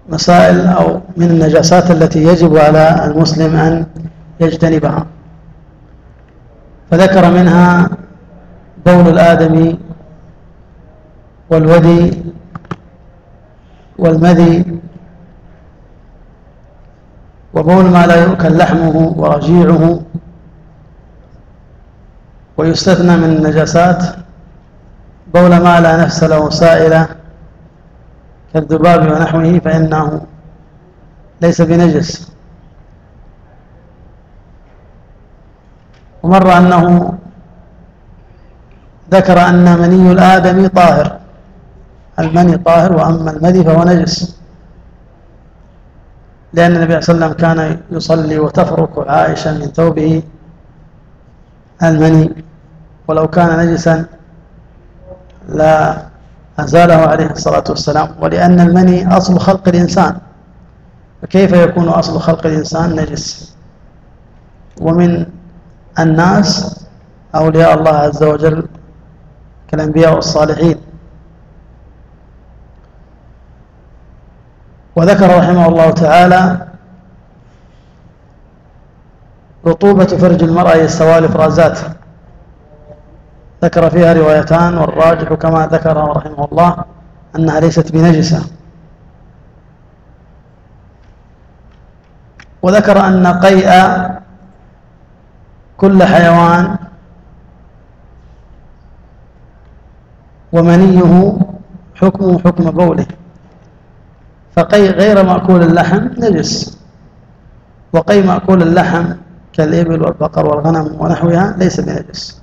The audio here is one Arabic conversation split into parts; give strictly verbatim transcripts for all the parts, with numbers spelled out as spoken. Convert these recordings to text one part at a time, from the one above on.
مسائل أو من النجاسات التي يجب على المسلم أن يجتنبها، فذكر منها بول الآدمي والودي والمذي وبول ما لا يؤكل لحمه ورجيعه. ويستثنى من النجاسات بول ما لا نفس له سائلة كالذباب ونحوه فإنه ليس بنجس. ومر أنه ذكر أن مني الآدمي طاهر، المني طاهر، وأما المذي فهو نجس، لأن النبي صلى الله عليه وسلم كان يصلي وتفرك عائشة من ثوبه المني، ولو كان نجسا لا أزاله عليه الصلاة والسلام. ولأن المني أصل خلق الإنسان، فكيف يكون أصل خلق الإنسان نجس؟ ومن الناس أولياء الله عز وجل كالأنبياء والصالحين. وذكر رحمه الله تعالى رطوبة فرج المرأة يستوى الإفرازات، ذكر فيها روايتان، والراجح كما ذكر رحمه الله أنها ليست بنجسة. وذكر أن قيء كل حيوان ومنيه حكمه حكم بوله، فقيء غير مأكول اللحم نجس، وقيء مأكول اللحم كالإبل والبقر والغنم ونحوها ليس بنجس.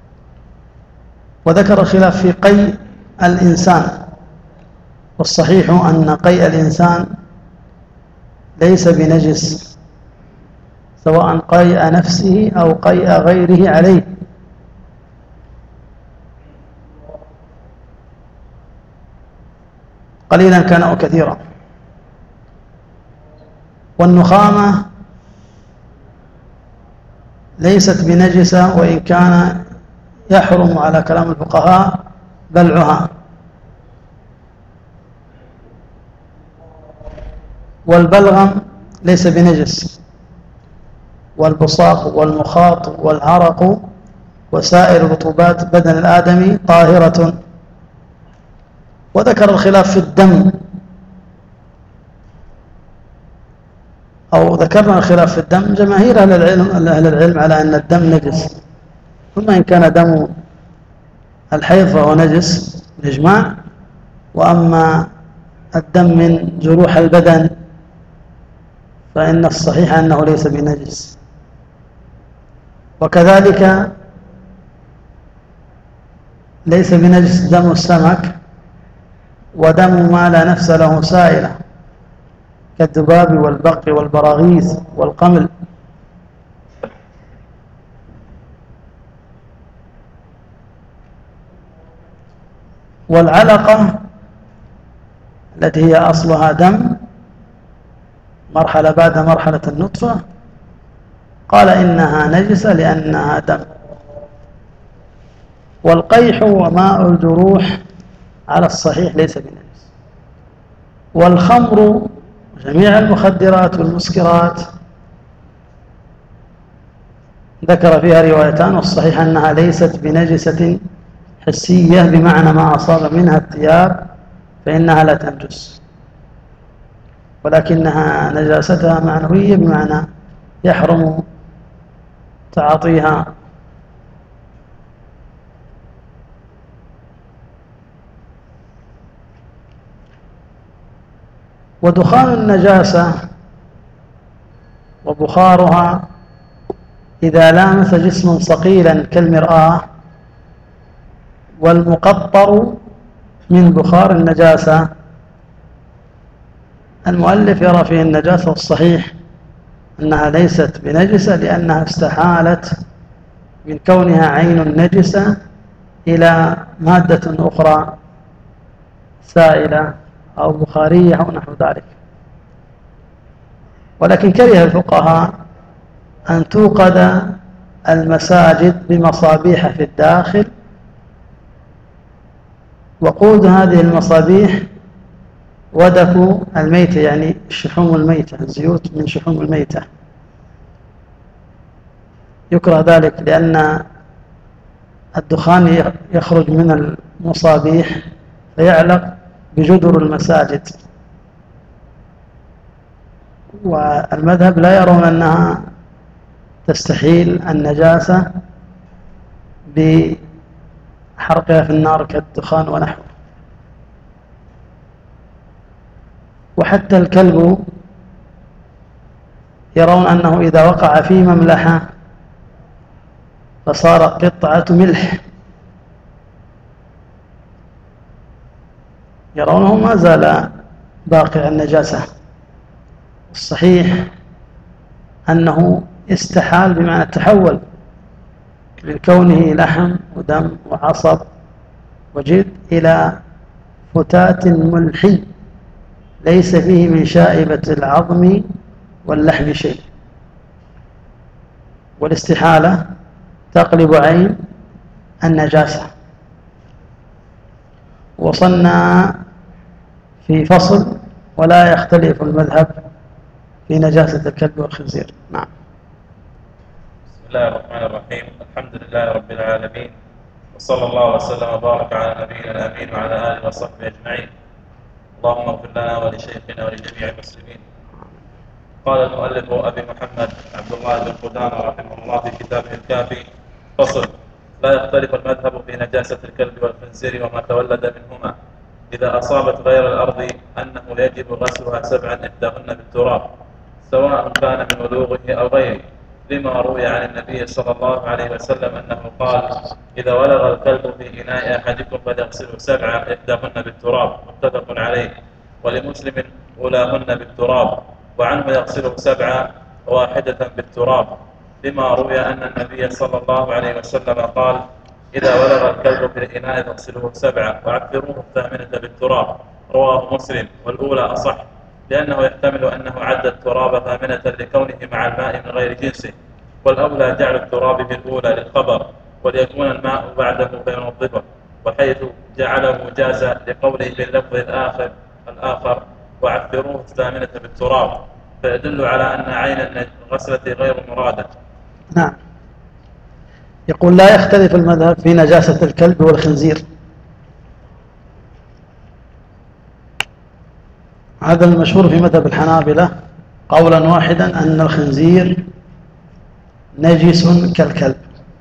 وذكر الخلاف في قيء الإنسان، والصحيح أن قيء الإنسان ليس بنجس، سواء قيء نفسه أو قيء غيره عليه. قليلا كان أو كثيرا. والنخامة ليست بنجسة، وإن كان يحرم على كلام الفقهاء بلعها. والبلغم ليس بنجس، والبصاق والمخاط والعرق وسائر رطوبات بدن الآدمي طاهرة. وذكر الخلاف في الدم، أو ذكرنا الخلاف في الدم. جماهير أهل العلم, أهل العلم على أن الدم نجس، ثم إن كان دم الحيض فهو نجس بالإجماع، وأما الدم من جروح البدن فإن الصحيح أنه ليس بنجس. وكذلك ليس بنجس دم السمك ودم ما لا نفس له سائلة كالذباب والبق والبراغيث والقمل. والعلقة التي هي أصلها دم مرحلة بعد مرحلة النطفة قال إنها نجسة لأنها دم. والقيح وماء الجروح على الصحيح ليس بنجس. والخمر جميع المخدرات والمسكرات ذكر فيها روايتان، والصحيح أنها ليست بنجسة حسية بمعنى ما أصاب منها الثياب فإنها لا تنجس، ولكنها نجاستها معنوية بمعنى يحرم تعاطيها. ودخان النجاسة وبخارها إذا لامس جسما ثقيلا كالمرآة، والمقطر من بخار النجاسة. المؤلف يرى فيه النجاسة، والصحيح أنها ليست بنجسة لأنها استحالت من كونها عين نجسة إلى مادة أخرى سائلة أو بخارية أو نحو ذلك. ولكن كره الفقهاء أن توقد المساجد بمصابيح في الداخل، وقود هذه المصابيح ودك الميتة يعني الشحوم الميتة، الزيوت من شحوم الميتة، يكره ذلك لأن الدخان يخرج من المصابيح فيعلق بجدر المساجد، والمذهب لا يرون أنها تستحيل النجاسة بحرقها في النار كالدخان ونحوه. وحتى الكلب يرون أنه إذا وقع في مملحة فصار قطعة ملح، يرونه ما زال باقي النجاسة. الصحيح أنه استحال بمعنى تحول من كونه لحم ودم وعصب وجلد إلى فتات ملحي ليس فيه من شائبة العظم واللحم شيء، والاستحالة تقلب عين النجاسة. وصلنا في فصل ولا يختلف المذهب في نجاسة الكلب والخنزير. نعم. بسم الله الرحمن الرحيم، الحمد لله رب العالمين، وصلى الله وسلم وبارك على نبينا الأمين وعلى آله وصحبه أجمعين. اللهم اغفر لنا ولشيخنا ولجميع المسلمين. قال المؤلف أبي محمد عبد الله بن قدامة رحمه الله في كتابه الكافي: فصل: لا يختلف المذهب في نجاسة الكلب والخنزير وما تولد منهما إذا أصابت غير الأرض أنه يجب غسلها سبعا إحداهن بالتراب، سواء كان من ولوغه أو غيره، لما روي عن النبي صلى الله عليه وسلم أنه قال: إذا ولغ الكلب في إناء أحدكم فليغسله سبعا إحداهن بالتراب، متفق عليه. ولمسلم: أولاهن بالتراب، وعنه يغسله سبعا واحدة بالتراب، لما روي أن النبي صلى الله عليه وسلم قال: إذا ولغ الكلب في الإناء فاغسلوه سبعا وعفروه الثامنة بالتراب، رواه مسلم. والأولى أصح، لأنه يحتمل أنه عد التراب ثامنة لكونه مع الماء من غير جنسه، والأولى جعل التراب في الأولى للخبر وليكون الماء بعده فينظفه، وحيث جعله جاز لقوله باللفظ الآخر الآخر وعفروه الثامنة بالتراب، فيدل على أن عين الغسلة غير مرادة. نعم. يقول: لا يختلف المذهب في نجاسة الكلب والخنزير. هذا المشهور في مذهب الحنابلة قولا واحدا أن الخنزير نجس كالكلب.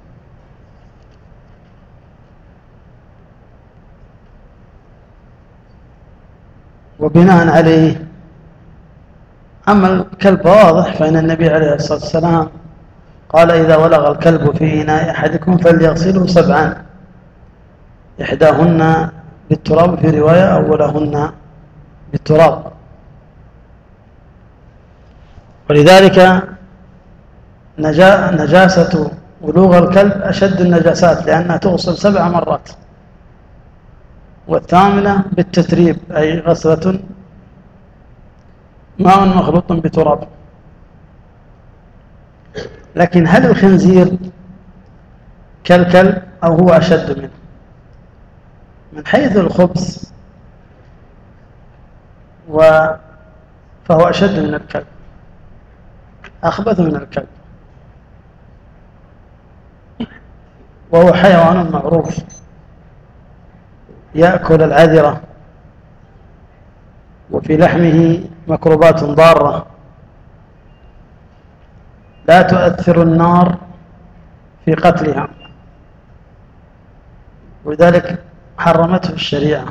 وبناء عليه أما الكلب واضح، فإن النبي عليه الصلاة والسلام قال: إذا ولغ الكلب في إناء أحدكم فليغسله سبعا إحداهن بالتراب، في رواية أولهن بالتراب. ولذلك نجاسة ولوغ الكلب أشد النجاسات، لأنها تغسل سبع مرات، والثامنة بالتتريب، أي غسلة ماء مخلوط بتراب. لكن هل الخنزير كالكلب أو هو أشد منه؟ من حيث الخبث فهو أشد من الكلب، أخبث من الكلب، وهو حيوان معروف يأكل العذرة، وفي لحمه ميكروبات ضارة لا تؤثر النار في قتلها، ولذلك حرمته الشريعة.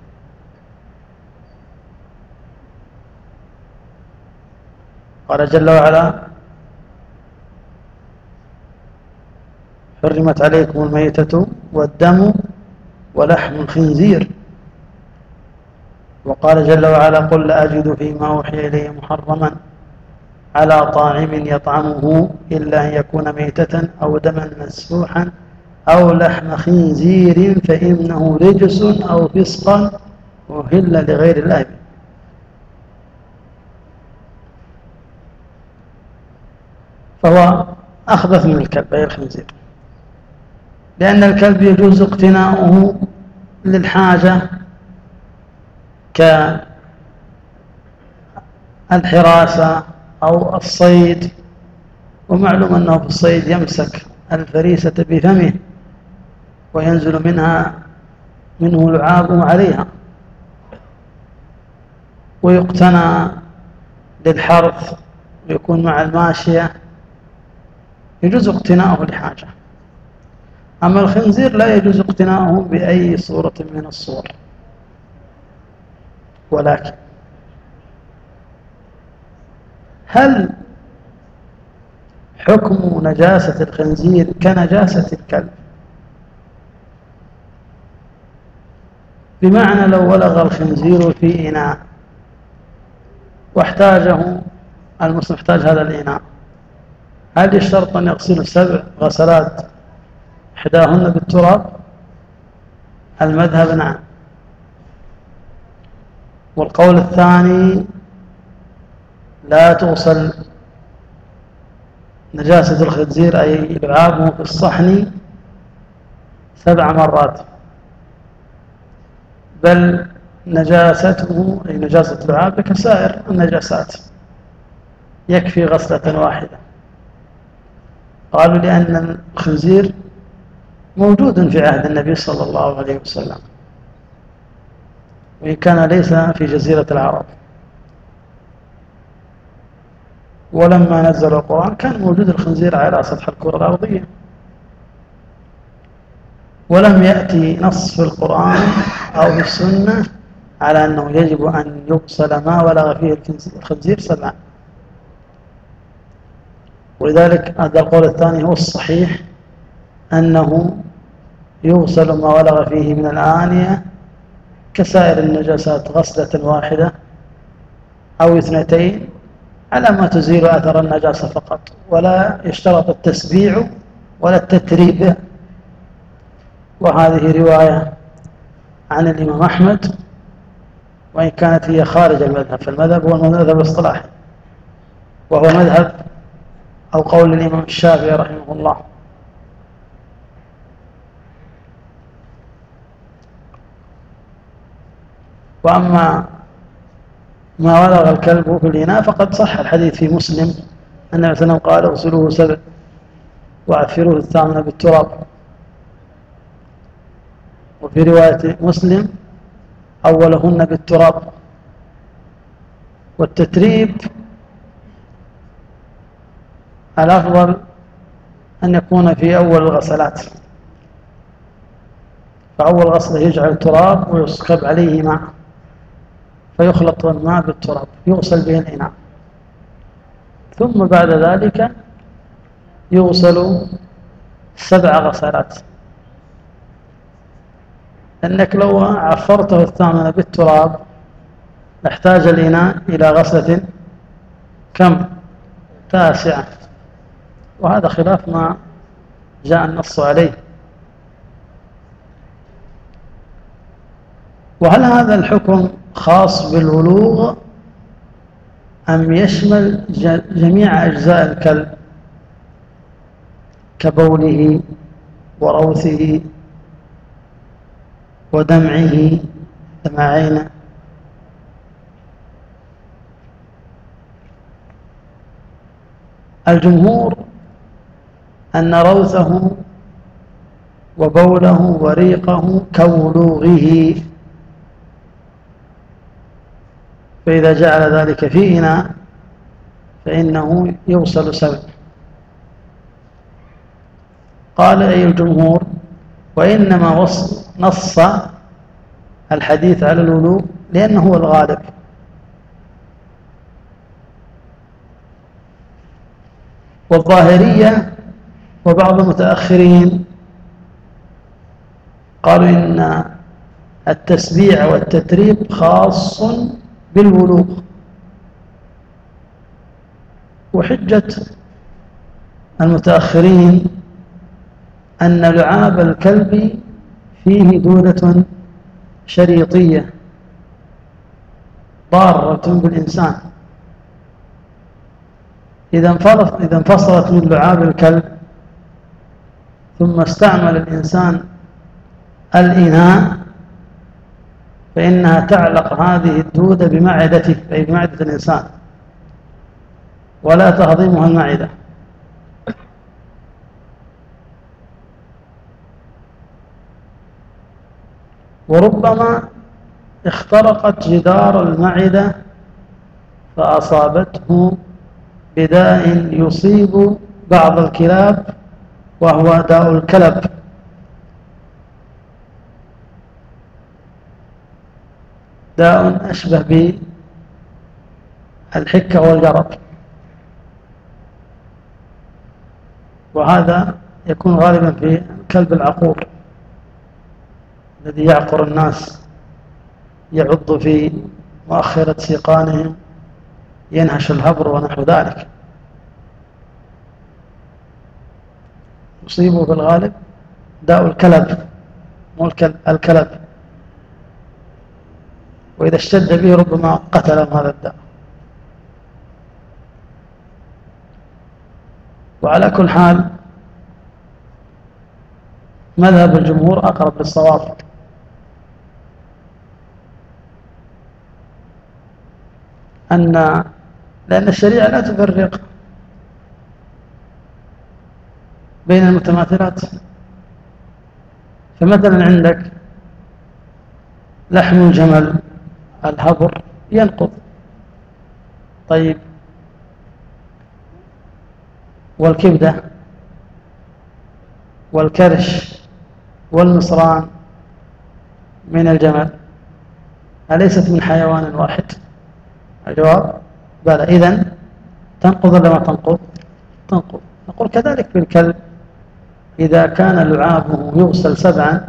قال جل وعلا: حرمت عليكم الميتة والدم ولحم الخنزير. وقال جل وعلا: قل لا أجد فيما أوحي إلي محرما على طاعم يطعمه إلا أن يكون ميتة أو دما مسفوحا أو لحم خنزير فإنه رجس أو فسقا أهل لغير الله به. فهو أخبث من الكلب أي الخنزير، لأن الكلب يجوز اقتناؤه للحاجة الحراسة أو الصيد، ومعلوم أنه في الصيد يمسك الفريسة بفمه وينزل منها منه لعاب عليها، ويقتنى للحرث ويكون مع الماشية، يجوز اقتناؤه لحاجة. أما الخنزير لا يجوز اقتناؤه بأي صورة من الصور. ولكن هل حكم نجاسة الخنزير كنجاسة الكلب؟ بمعنى لو ولغ الخنزير في إناء واحتاجه المسلم، احتاج هذا الإناء، هل يشترط أن يغسل سبع غسلات إحداهن بالتراب؟ المذهب نعم. والقول الثاني لا تغسل نجاسة الخنزير أي لعابه في الصحن سبع مرات، بل نجاسته أي نجاسة اللعاب كسائر النجاسات يكفي غسلة واحدة. قالوا لأن الخنزير موجود في عهد النبي صلى الله عليه وسلم، وإن كان ليس في جزيرة العرب، ولما نزل القرآن كان موجود الخنزير على سطح الكرة الأرضية، ولم يأتي نص في القرآن أو في السنة على أنه يجب أن يغسل ما ولغ فيه الخنزير سبعا. ولذلك هذا القول الثاني هو الصحيح، أنه يغسل ما ولغ فيه من الآنية كسائر النجاسات غسلة واحدة أو اثنتين على ما تزيل أثر النجاسة فقط، ولا يشترط التسبيع ولا التتريب. وهذه رواية عن الإمام أحمد، وإن كانت هي خارج المذهب، فالمذهب هو المذهب الاصطلاحي، وهو مذهب أو قول الإمام الشافعي رحمه الله. وأما ما ولغ الكلب في الإناء فقد صح الحديث في مسلم أن النبي صلى الله عليه وسلم قال اغسلوه سبع وعفروه الثامنة بالتراب. وفي رواية مسلم أولهن بالتراب. والتتريب الأفضل أن يكون في أول الغسلات، فأول غسلة يجعل تراب ويسكب عليه ماء فيخلط الماء بالتراب يغسل به الإناء، ثم بعد ذلك يغسل سبع غسلات. أنك لو عفرته الثامنة بالتراب احتاج الإناء إلى غسلة كم؟ تاسعة، وهذا خلاف ما جاء النص عليه. وهل هذا الحكم خاص بالولوغ أم يشمل جميع أجزاء الكلب كبوله وروثه ودمعه دمع عينه؟ الجمهور أن روثه وبوله وريقه كولوغه، فإذا جعل ذلك في إناء فإنه يغسل سبع. قال أي الجمهور وإنما نص الحديث على الولوغ لأنه هو الغالب، والظاهرية وبعض المتأخرين قالوا إن التسبيع والتتريب خاص بالولوغ. وحجة المتأخرين أن لعاب الكلب فيه دودة شريطية ضارة بالإنسان، إذا انفصلت من لعاب الكلب ثم استعمل الإنسان الإناء فإنها تعلق هذه الدودة بمعدته أي بمعدة الإنسان ولا تهضمها المعدة. وربما اخترقت جدار المعدة فأصابته بداء يصيب بعض الكلاب وهو داء الكلب، داء أشبه بالحكة والجرب، وهذا يكون غالبا في الكلب العقور الذي يعقر الناس، يعض في مؤخرة سيقانهم، ينهش الهبر ونحو ذلك، يصيبه في الغالب داء الكلب مو الكلب، وإذا اشتد به ربما قتلهم هذا الداء. وعلى كل حال مذهب الجمهور أقرب للصواب، أن لأن الشريعة لا تفرق بين المتماثلات. فمثلا عندك لحم الجمل الهبر ينقض، طيب والكبدة والكرش والمصران من الجمل أليست من حيوان واحد؟ الجواب بلى. إذن تنقض ولا ما تنقض؟ تنقض. نقول كذلك في الكلب، إذا كان لعابه يغسل سبعا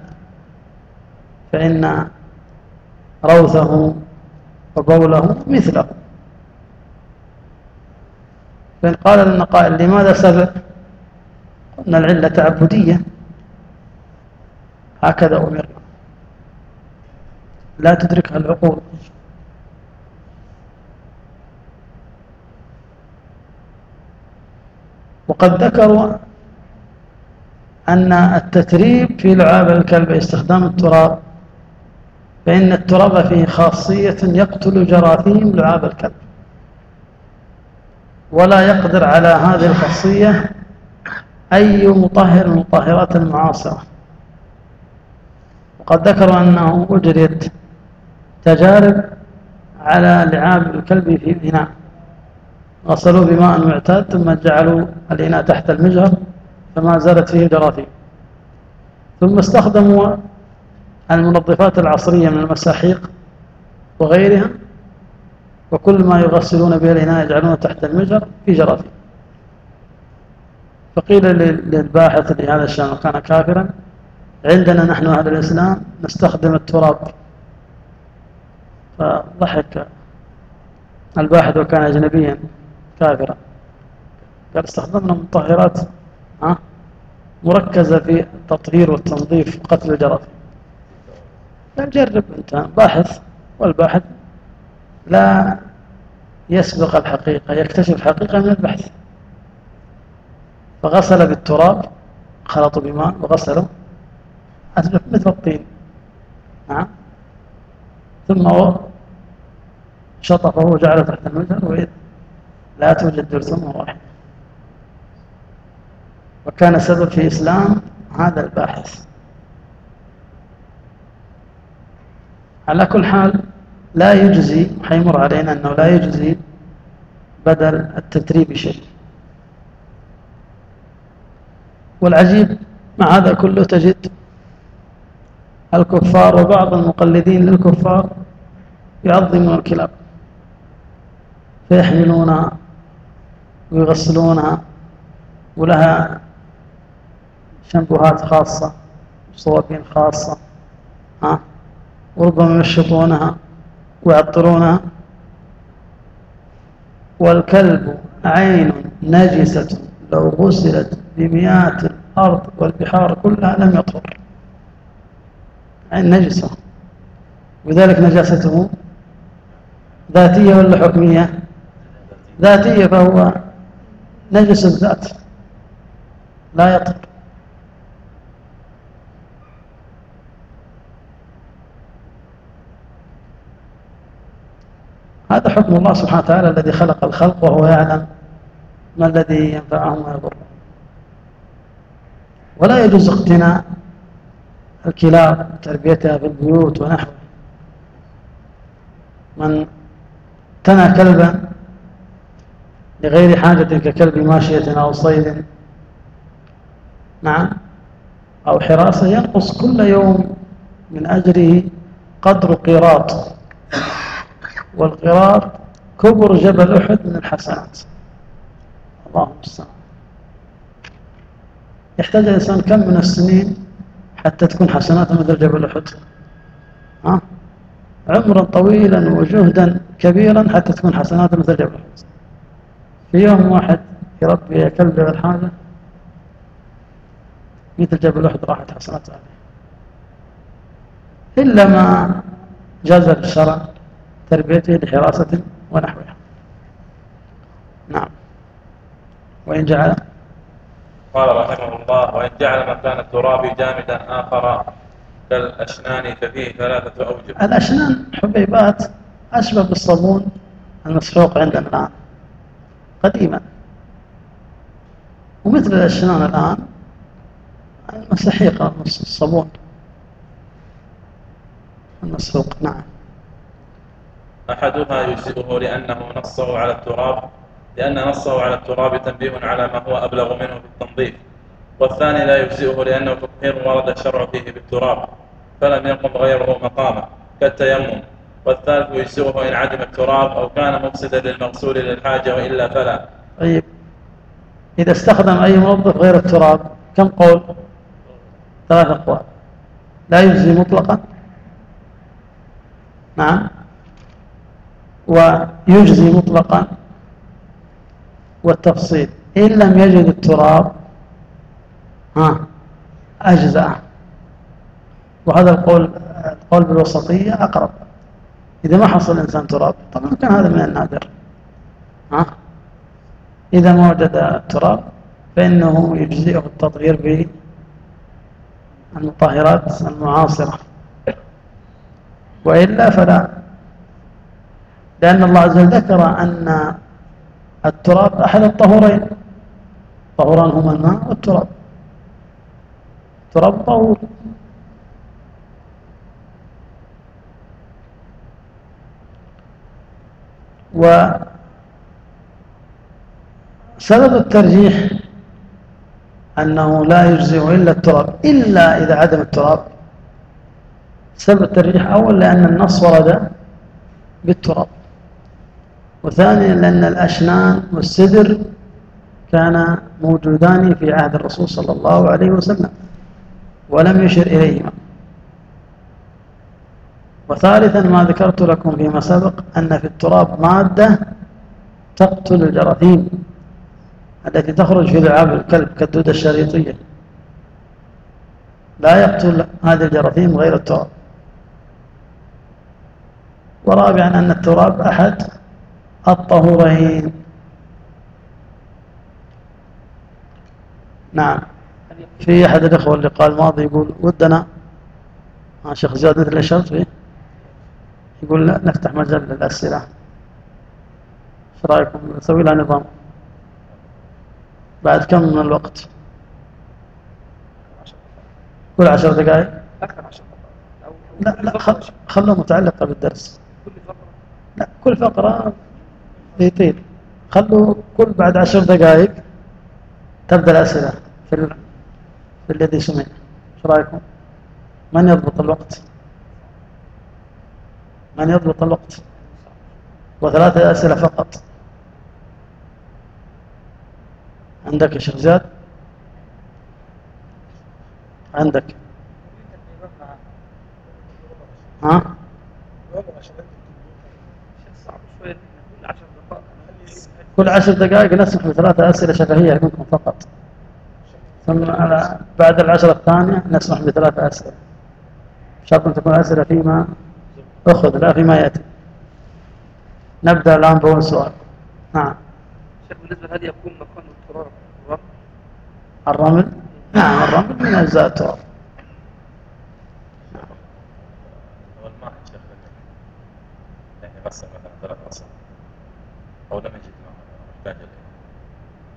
فإن روثه وبوله مثله. فإن قال لنا قائل لماذا سبع؟ قلنا العلة تعبدية، هكذا أمرنا، لا تدركها العقول. وقد ذكروا أن التتريب في لعاب الكلب استخدام التراب، فإن التراب فيه خاصية يقتل جراثيم لعاب الكلب، ولا يقدر على هذه الخاصية أي مطهر من المطهرات المعاصرة. وقد ذكروا أنه أجريت تجارب على لعاب الكلب في إناء، غسلوا بماء معتاد ثم جعلوا الإناء تحت المجهر فما زالت فيه جراثيم، ثم استخدموا المنظفات العصرية من المساحيق وغيرها، وكل ما يغسلون به الإناء يجعلونه تحت المجهر في جراثيم. فقيل للباحث لهذا الشأن كان كافرا، عندنا نحن أهل الإسلام نستخدم التراب. فضحك الباحث وكان أجنبيا كافرا، قال استخدمنا مطهرات مركزة في التطهير والتنظيف وقتل الجراثيم. قال جرب أنت باحث، والباحث لا يسبق الحقيقة، يكتشف الحقيقة من البحث. فغسل بالتراب، خلطوا بماء وغسلوا مثل الطين، نعم، ثم شطفه وجعله تحت المجهر، وإذ لا توجد جرثومة واحدة. وكان سبب في إسلام هذا الباحث. على كل حال لا يجزي، حيمر علينا أنه لا يجزي بدل التتريب شيء. والعجيب مع هذا كله تجد الكفار وبعض المقلدين للكفار يعظمون الكلاب، فيحملونها ويغسلونها، ولها شامبوهات خاصة وصوابين خاصة، ها، وربما يمشطونها ويعطرونها. والكلب عين نجسة لو غسلت بمياه الأرض والبحار كلها لم يطهر، عين نجسة، وذلك نجاسته ذاتية ولا حكمية؟ ذاتية، فهو نجس الذات لا يطهر. هذا حكم الله سبحانه وتعالى الذي خلق الخلق وهو يعلم ما الذي ينفعهم ويضرهم. ولا يجوز اقتناء الكلاب تربيتها في البيوت ونحوه. من اقتنى كلبا لغير حاجة ككلب ماشية أو صيد نعم أو حراسة ينقص كل يوم من أجره قدر قيراط، والقيراط كبر جبل أحد من الحسنات. اللهم المستعان. يحتاج الإنسان كم من السنين حتى تكون حسناته مثل جبل أحد؟ ها؟ عمرا طويلا وجهدا كبيرا حتى تكون حسناته مثل جبل أحد. في يوم واحد يربي كلب غير حاجة مثل جبل أحد راحت حسناته عليه، إلا ما جاز الشرع تربيته لحراسة ونحوها. نعم. وإن جعل قال رحمه الله: وإن جعل مكان التراب جامدا آخر كالأشنان ففيه ثلاثة أوجه. الأشنان حبيبات أشبه بالصابون المسحوق عندنا الآن قديما، ومثل الأشنان الآن المسحيقة الصابون المسحوق. نعم. أحدها يجزئه لأنه نصه على التراب لأن نصه على التراب تنبيه على ما هو أبلغ منه في التنظيف، والثاني لا يجزئه لأنه تطهير ورد الشرع فيه بالتراب فلم يقم غيره مقامه كالتيمم، والثالث يجزئه إن عدم التراب أو كان مفسدا للمغسول للحاجة وإلا فلا. طيب إذا استخدم أي موظف غير التراب كم قول؟ ثلاثة أقوال. لا يجزي مطلقا، نعم، ويجزي مطلقا، والتفصيل إن لم يجد التراب ها أجزأ. وهذا القول القول بالوسطية أقرب. إذا ما حصل الإنسان تراب طبعا كان هذا من النادر. ها إذا ما وجد التراب فإنه يجزئه التطهير بالمطهرات المعاصرة، وإلا فلا، لأن الله عز وجل ذكر أن التراب أحد الطهورين، طهوران هما الماء والتراب، التراب طهور. وسبب الترجيح أنه لا يجزئ إلا التراب إلا إذا عدم التراب. سبب الترجيح أول لأن النص ورد بالتراب، وثانيا لأن الأشنان والسدر كان موجودان في عهد الرسول صلى الله عليه وسلم ولم يشر إليهما. وثالثا ما ذكرت لكم فيما سبق أن في التراب مادة تقتل الجراثيم التي تخرج في لعاب الكلب كالدودة الشريطية، لا يقتل هذه الجراثيم غير التراب. ورابعا أن التراب أحد الطهورين. نعم. في أحد الأخوة اللقاء الماضي يقول ودنا مع شيخ زياد مثل الشرط فيه، يقول لا نفتح مجال للأسئلة، ايش رأيكم نسوي لها نظام؟ بعد كم من الوقت؟ كل عشر دقائق؟ لا لا خلوه متعلقة بالدرس. لا كل فقرة يطيل، خلوا كل بعد عشر دقائق تبدأ الأسئلة في, في الذي سمع. ايش رأيكم؟ من يضبط الوقت؟ من يضبط الوقت؟ وثلاثة أسئلة فقط. عندك يا شيخ زياد؟ عندك؟ ها؟ كل عشر دقائق نسمح بثلاثة أسئلة شفهية منكم فقط، ثم على بعد العشرة الثانية نسمح بثلاثة أسئلة، شرط أن تكون أسئلة فيما أخذ لا فيما يأتي. نبدأ الآن بأول سؤال. نعم. شيخ بالنسبة هل يكون مكان التراب الرمل؟ الرمل؟ نعم الرمل من أجزاء التراب. هو الماء شيخ يعني غسل مثلا ثلاث غسل أو لم يجد ماء محتاج إليه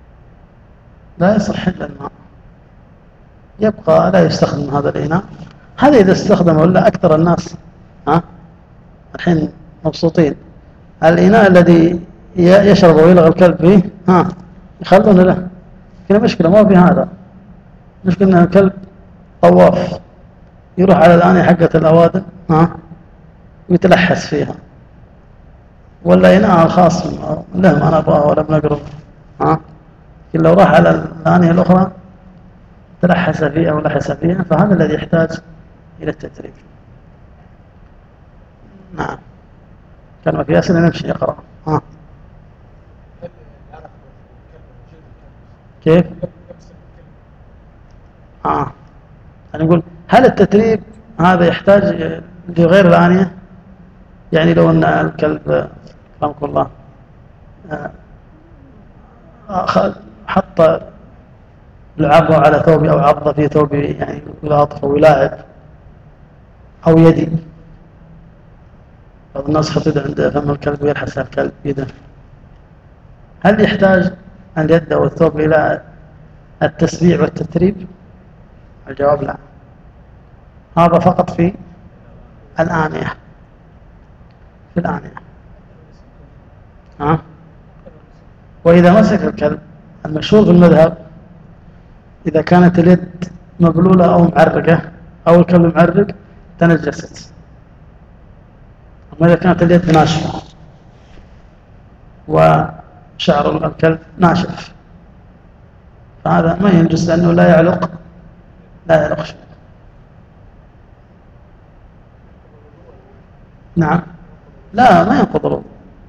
لا يصح إلا الماء، يبقى لا يستخدم هذا الإناء. هذا إذا استخدم ولا أكثر الناس ها الحين مبسوطين. الإناء الذي يشرب ويلغى الكلب فيه ها يخلون له، كنا مشكلة ما في هذا، مشكلة أن الكلب طواف يروح على الآنية حقة الأوادم ها ويتلحس فيها، ولا إناء خاص له ما نبغاه ولا بنقرب ها، لكن لو راح على الآنية الأخرى تلحس فيها ولحس فيها، فهذا الذي يحتاج إلى التتريب. نعم. كان ما في أسئلة نمشي يقرأ. ها كيف؟ آه. أنا أقول هل التتريب هذا يحتاج لغير الآنية؟ يعني لو أن الكلب رحمك الله حط لعبه على ثوبي أو عض في ثوبي يعني يلاطف أو يلاعب أو يدي، بعض الناس حط يده عند فم الكلب ويلحس الكلب يده، هل يحتاج اليد أو الثوب إلى التسبيع والتتريب؟ الجواب لا، هذا فقط في الآنية، في الآنية. ها؟ وإذا مسك الكلب المشهور في المذهب إذا كانت اليد مبلولة أو معرقة أو الكلب معرق تنجست، أما إذا كانت اليد ناشفة وشعر الكلب ناشف فهذا ما ينجس لأنه لا يعلق لا يعلق شيء. نعم. لا ما ينقض الوضوء،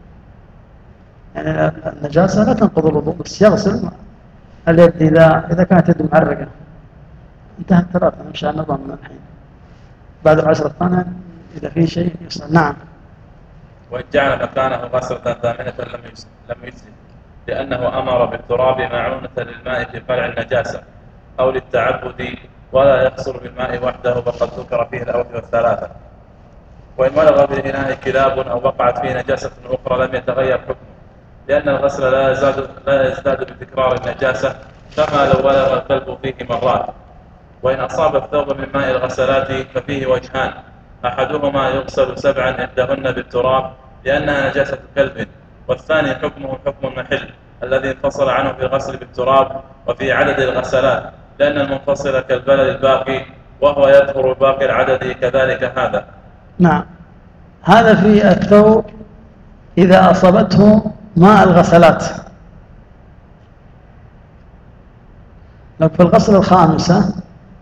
يعني النجاسة لا تنقض الوضوء، بس يغسل اليد إذا إذا كانت يد معرقة. انتهت ثلاثة، نمشي على النظام من الحين، بعد العشرة الثانية إذا في شيء يصل. نعم. وإن جعل مكانه غسلة ثامنة لم لم يجزي، لأنه أمر بالتراب معونة للماء في قلع النجاسة أو للتعبد، ولا يقصر بالماء وحده فقد ذكر فيه الأوجه الثلاثة. وإن ولغ بالإناء كلاب أو وقعت فيه نجاسة أخرى لم يتغير حكمه، لأن الغسل لا يزداد لا يزداد بتكرار النجاسة كما لو ولغ الكلب فيه مرات. وإن أصاب الثوب من ماء الغسلات ففيه وجهان، أحدهما يغسل سبعا عندهن بالتراب لأنها نجاسة كلب، والثاني حكمه حكم المحل الذي انفصل عنه في الغسل بالتراب وفي عدد الغسلات، لأن المنفصل كالبلد الباقي وهو يظهر باقي العدد كذلك هذا. نعم. هذا في الثوب إذا أصابته ماء الغسلات. لو في الغسل الخامسة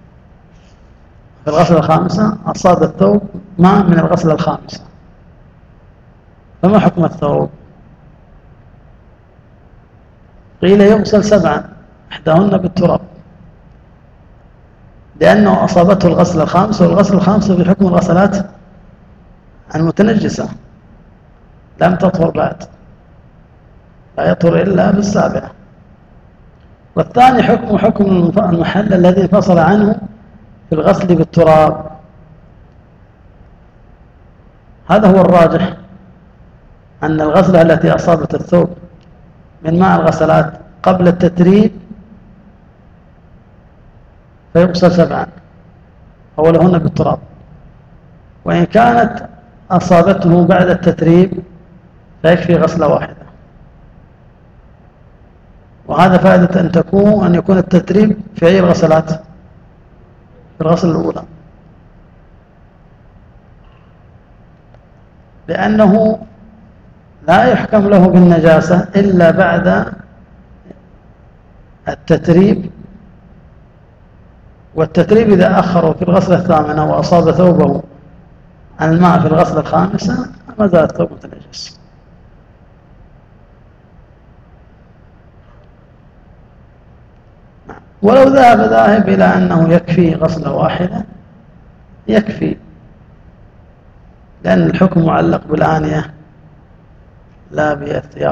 في الغسل الخامسة أصاب الثوب ماء من الغسل الخامسة، فما حكم الثوب؟ قيل يغسل سبعا إحداهن بالتراب، لأنه أصابته الغسل الخامس، والغسل الخامس في حكم الغسلات المتنجسة لم تطهر بعد، لا يطهر إلا بالسابعة. والثاني حكم حكم المحل الذي انفصل عنه في الغسل بالتراب. هذا هو الراجح، أن الغسلة التي أصابت الثوب من ماء الغسلات قبل التتريب فيغسل سبعا أولهن بالتراب، وإن كانت أصابته بعد التتريب فيكفي غسلة واحدة. وهذا فائدة أن تكون أن يكون التتريب في أي الغسلات؟ في الغسل الأولى، لأنه لا يحكم له بالنجاسة إلا بعد التتريب، والتتريب إذا أخره في الغسلة الثامنة وأصاب ثوبه الماء في الغسلة الخامسة ما زال الثوب متنجس. ولو ذهب ذاهب إلى أنه يكفي غسلة واحدة يكفي، لأن الحكم معلق بالآنية لا بالثياب.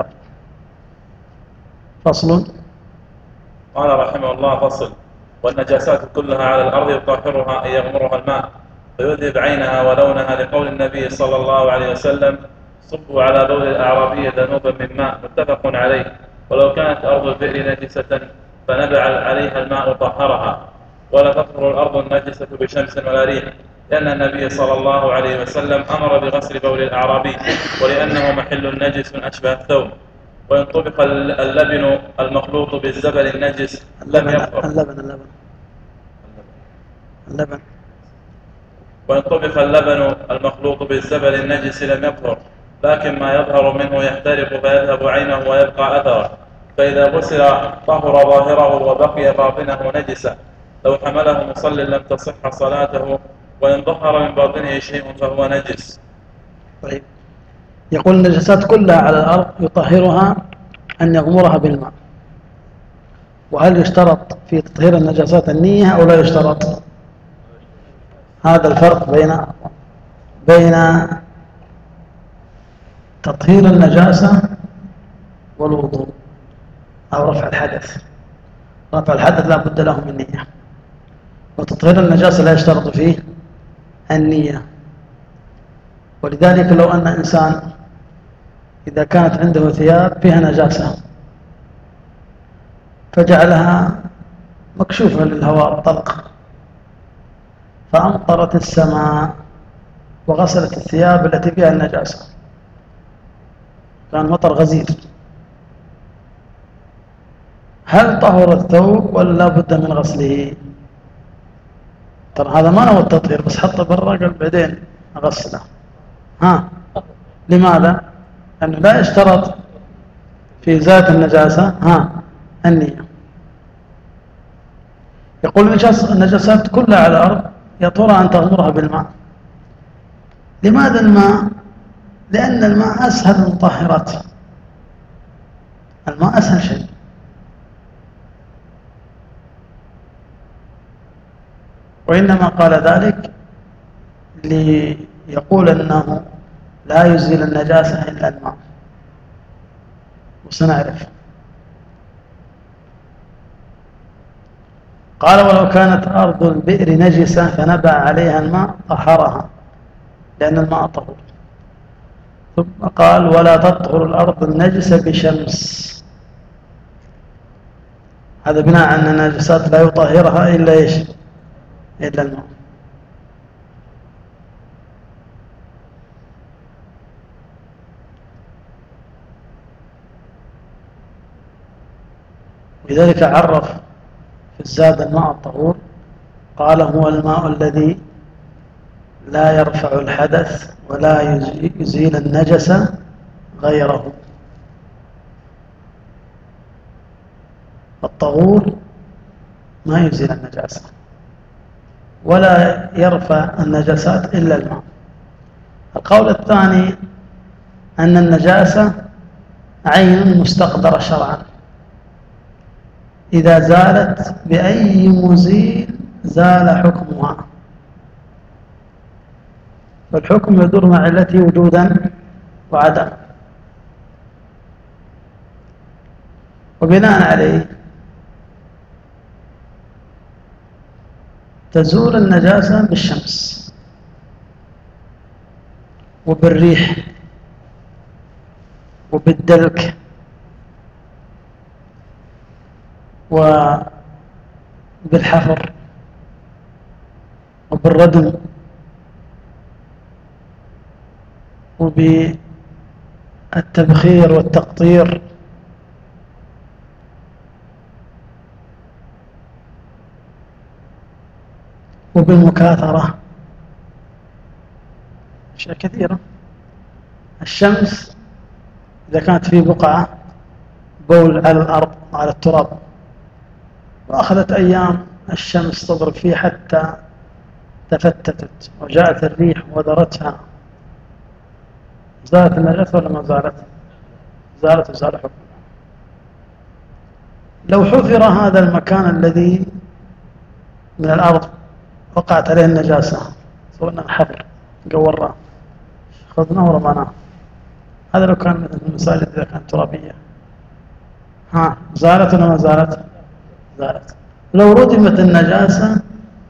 فصل. قال رحمه الله: فصل. والنجاسات كلها على الأرض يطهرها أن يغمرها الماء فيذهب عينها ولونها، لقول النبي صلى الله عليه وسلم: صبوا على بول الأعرابي ذنوبا من ماء، متفق عليه. ولو كانت أرض البئر نجسة فنبع عليها الماء طهرها، ولا تطهر الأرض النجسة بشمس ولا ريح، لأن النبي صلى الله عليه وسلم أمر بغسل بول الأعرابي، ولأنه محل نجس أشبه الثوب. وإن طبخ اللبن المخلوط بالزبل النجس لم يطهر. اللبن اللبن اللبن وإن طبخ اللبن المخلوط بالزبل النجس لم يطهر، لكن ما يظهر منه يحترق فيذهب عينه ويبقى أثره، فإذا غسل طهر ظاهره وبقي باطنه نجسا. لو حمله مصل لم تصح صلاته، وإن ظهر من باطنه شيء فهو نجس. طيب، يقول النجاسات كلها على الأرض يطهرها أن يغمرها بالماء. وهل يشترط في تطهير النجاسات النية أو لا يشترط؟ هذا الفرق بين بين تطهير النجاسة والوضوء أو رفع الحدث. رفع الحدث لا بد له من نية، وتطهير النجاسة لا يشترط فيه النية. ولذلك لو أن إنسان إذا كانت عنده ثياب فيها نجاسة فجعلها مكشوفة للهواء الطلق، فأمطرت السماء وغسلت الثياب التي فيها النجاسة، كان مطر غزير، هل طهر الثوب ولا لا بد من غسله؟ ترى هذا ما هو التطهير، بس حطه برا قال بعدين أغسله. ها لماذا؟ لأنه لا يشترط في ذات النجاسة ها النية. يقول النجاسات كلها على الأرض يطهرها أن تغمرها بالماء. لماذا الماء؟ لأن الماء أسهل المطهرات، الماء أسهل شيء. وإنما قال ذلك ليقول أنه لا يزيل النجاسة إلا الماء، وسنعرف. قال ولو كانت أرض البئر نجسة فنبع عليها الماء طهرها، لأن الماء طهور. ثم قال ولا تطهر الأرض النجسة بشمس. هذا بناء أن النجسات لا يطهرها إلا إيش؟ إلا الماء. لذلك عرف في الزاد الماء الطهور، قال هو الماء الذي لا يرفع الحدث ولا يزيل النجس غيره. الطهور ما يزيل النجاسة ولا يرفع النجاسات إلا الماء. القول الثاني أن النجاسة عين مستقدرة شرعا، إذا زالت بأي مزيل زال حكمها، فالحكم يدور مع علته وجودا وعدم. وبناء عليه تزول النجاسة بالشمس وبالريح وبالدلك وبالحفر وبالردم وبالتبخير والتقطير وبالمكاثرة، أشياء كثيرة. الشمس إذا كانت في بقعة بول على الأرض على التراب وأخذت أيام الشمس تضرب فيه حتى تفتتت وجاءت الريح وذرتها، زالت النجاسة ولا ما زالت؟ زالت وزال حكمها. لو حفر هذا المكان الذي من الأرض وقعت عليه النجاسة، صورنا حفر قوراه أخذناه ورمناه، هذا لو كان من المساجد إذا كانت ترابية، ها زالت ولا ما زالت؟ زالت. لو ردمت النجاسة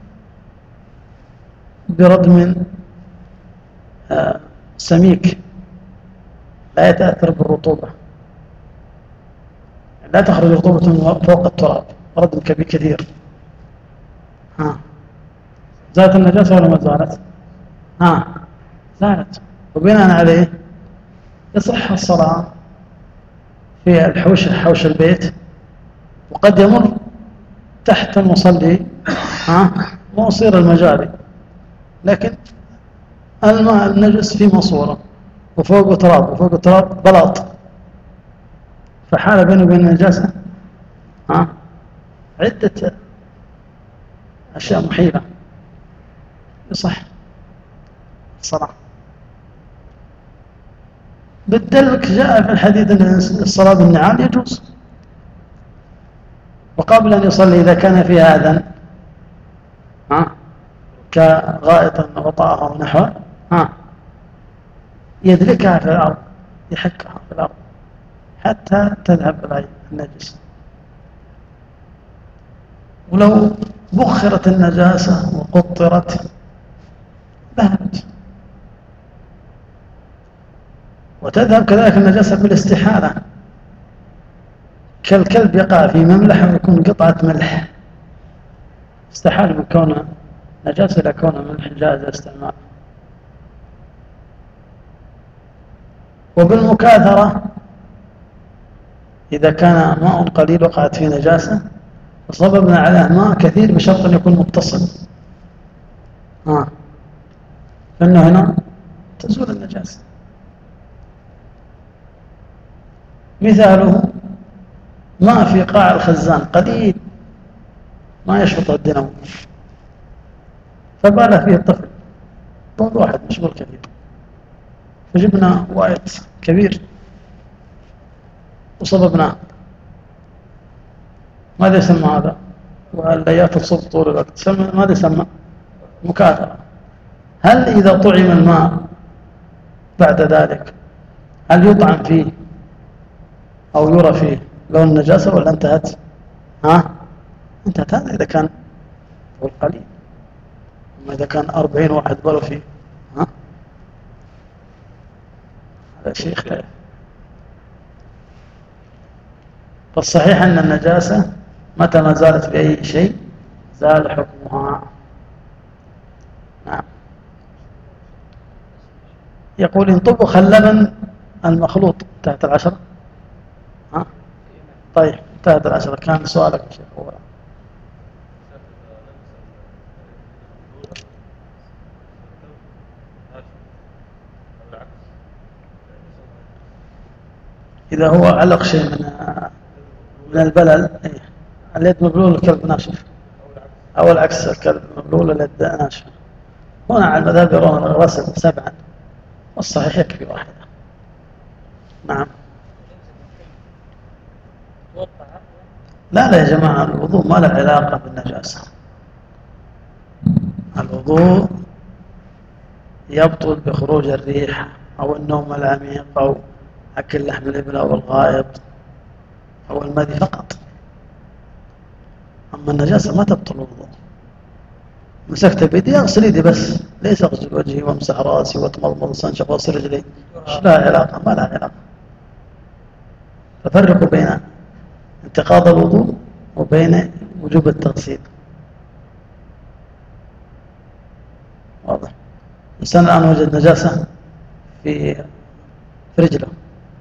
بردم آه سميك لا يتأثر بالرطوبة، لا تخرج رطوبة من فوق التراب رد كبير كثير. ها زالت النجاسة ولا ما زالت؟ ها زالت، وبناء عليه يصح الصلاة في الحوش حوش البيت، وقد يمر تحت المصلي ها ويصير المجاري، لكن الماء النجس في مصورة وفوقه تراب وفوقه تراب بلاط، فحال بينه وبين النجاسة ها عدة أشياء محيلة، يصح الصلاة. بالدلك جاء في الحديث أن الصلاة بالنعال يجوز، وقبل أن يصلي إذا كان فيها أذى ها كغائط وطاء أو نحوه ها يدلكها في الأرض، يحكها في الأرض حتى تذهب النجس. ولو بخرت النجاسة وقطرت ذهبت، وتذهب كذلك النجاسة بالاستحالة، كالكلب يقع في مملح ويكون قطعة ملح، استحال من كونه نجاسة إلى كونه ملح جائز الاستعمال. وبالمكاثرة إذا كان ماء قليل وقعت فيه نجاسة فصببنا عليه ماء كثير بشرط أن يكون متصل آه. فإنه هنا تزول النجاسة. مثاله ماء في قاع الخزان قليل ما يشفط الدنو، فبال فيه الطفل طول واحد مشغول كثير، فجبنا وايد كبير وصببناه، ماذا يسمى هذا؟ والليات تصب طول الوقت، ماذا يسمى؟ مكاثرة. هل إذا طعم الماء بعد ذلك هل يطعم فيه أو يرى فيه لون النجاسة ولا انتهت؟ ها؟ انتهت. هذا إذا كان القليل، أما إذا كان أربعين واحد بلوا فيه ها؟ هذا شيء خلاف. فالصحيح أن النجاسة متى ما زالت بأي شيء زال حكمها. نعم. يقول إن طبخ اللبن المخلوط تحت العشرة ها؟ طيب تحت العشرة. كان سؤالك يا شيخ هو إذا هو علق شيء من من البلل اليد مبلول الكلب ناشف، أو العكس الكلب مبلول اليد ناشفة. هنا على المذهب يرون الغسل سبعا والصحيح يكفي واحدة. نعم. لا لا يا جماعة، الوضوء ما له علاقة بالنجاسة. الوضوء يبطل بخروج الريح أو النوم العميق أو أكل لحم الإبل أو الغائط أو المذي فقط. أما النجاسة ما تبطل الوضوء. مسكت بيدي أغسل يدي بس، ليس أغسل وجهي وامسح راسي واتمضمض واستنشق واغسل رجلي، ايش لها علاقة؟ ما لها علاقة. ففرقوا بين انتقاض الوضوء وبين وجوب التغسيل. واضح. الإنسان الآن وجد نجاسة في في رجله،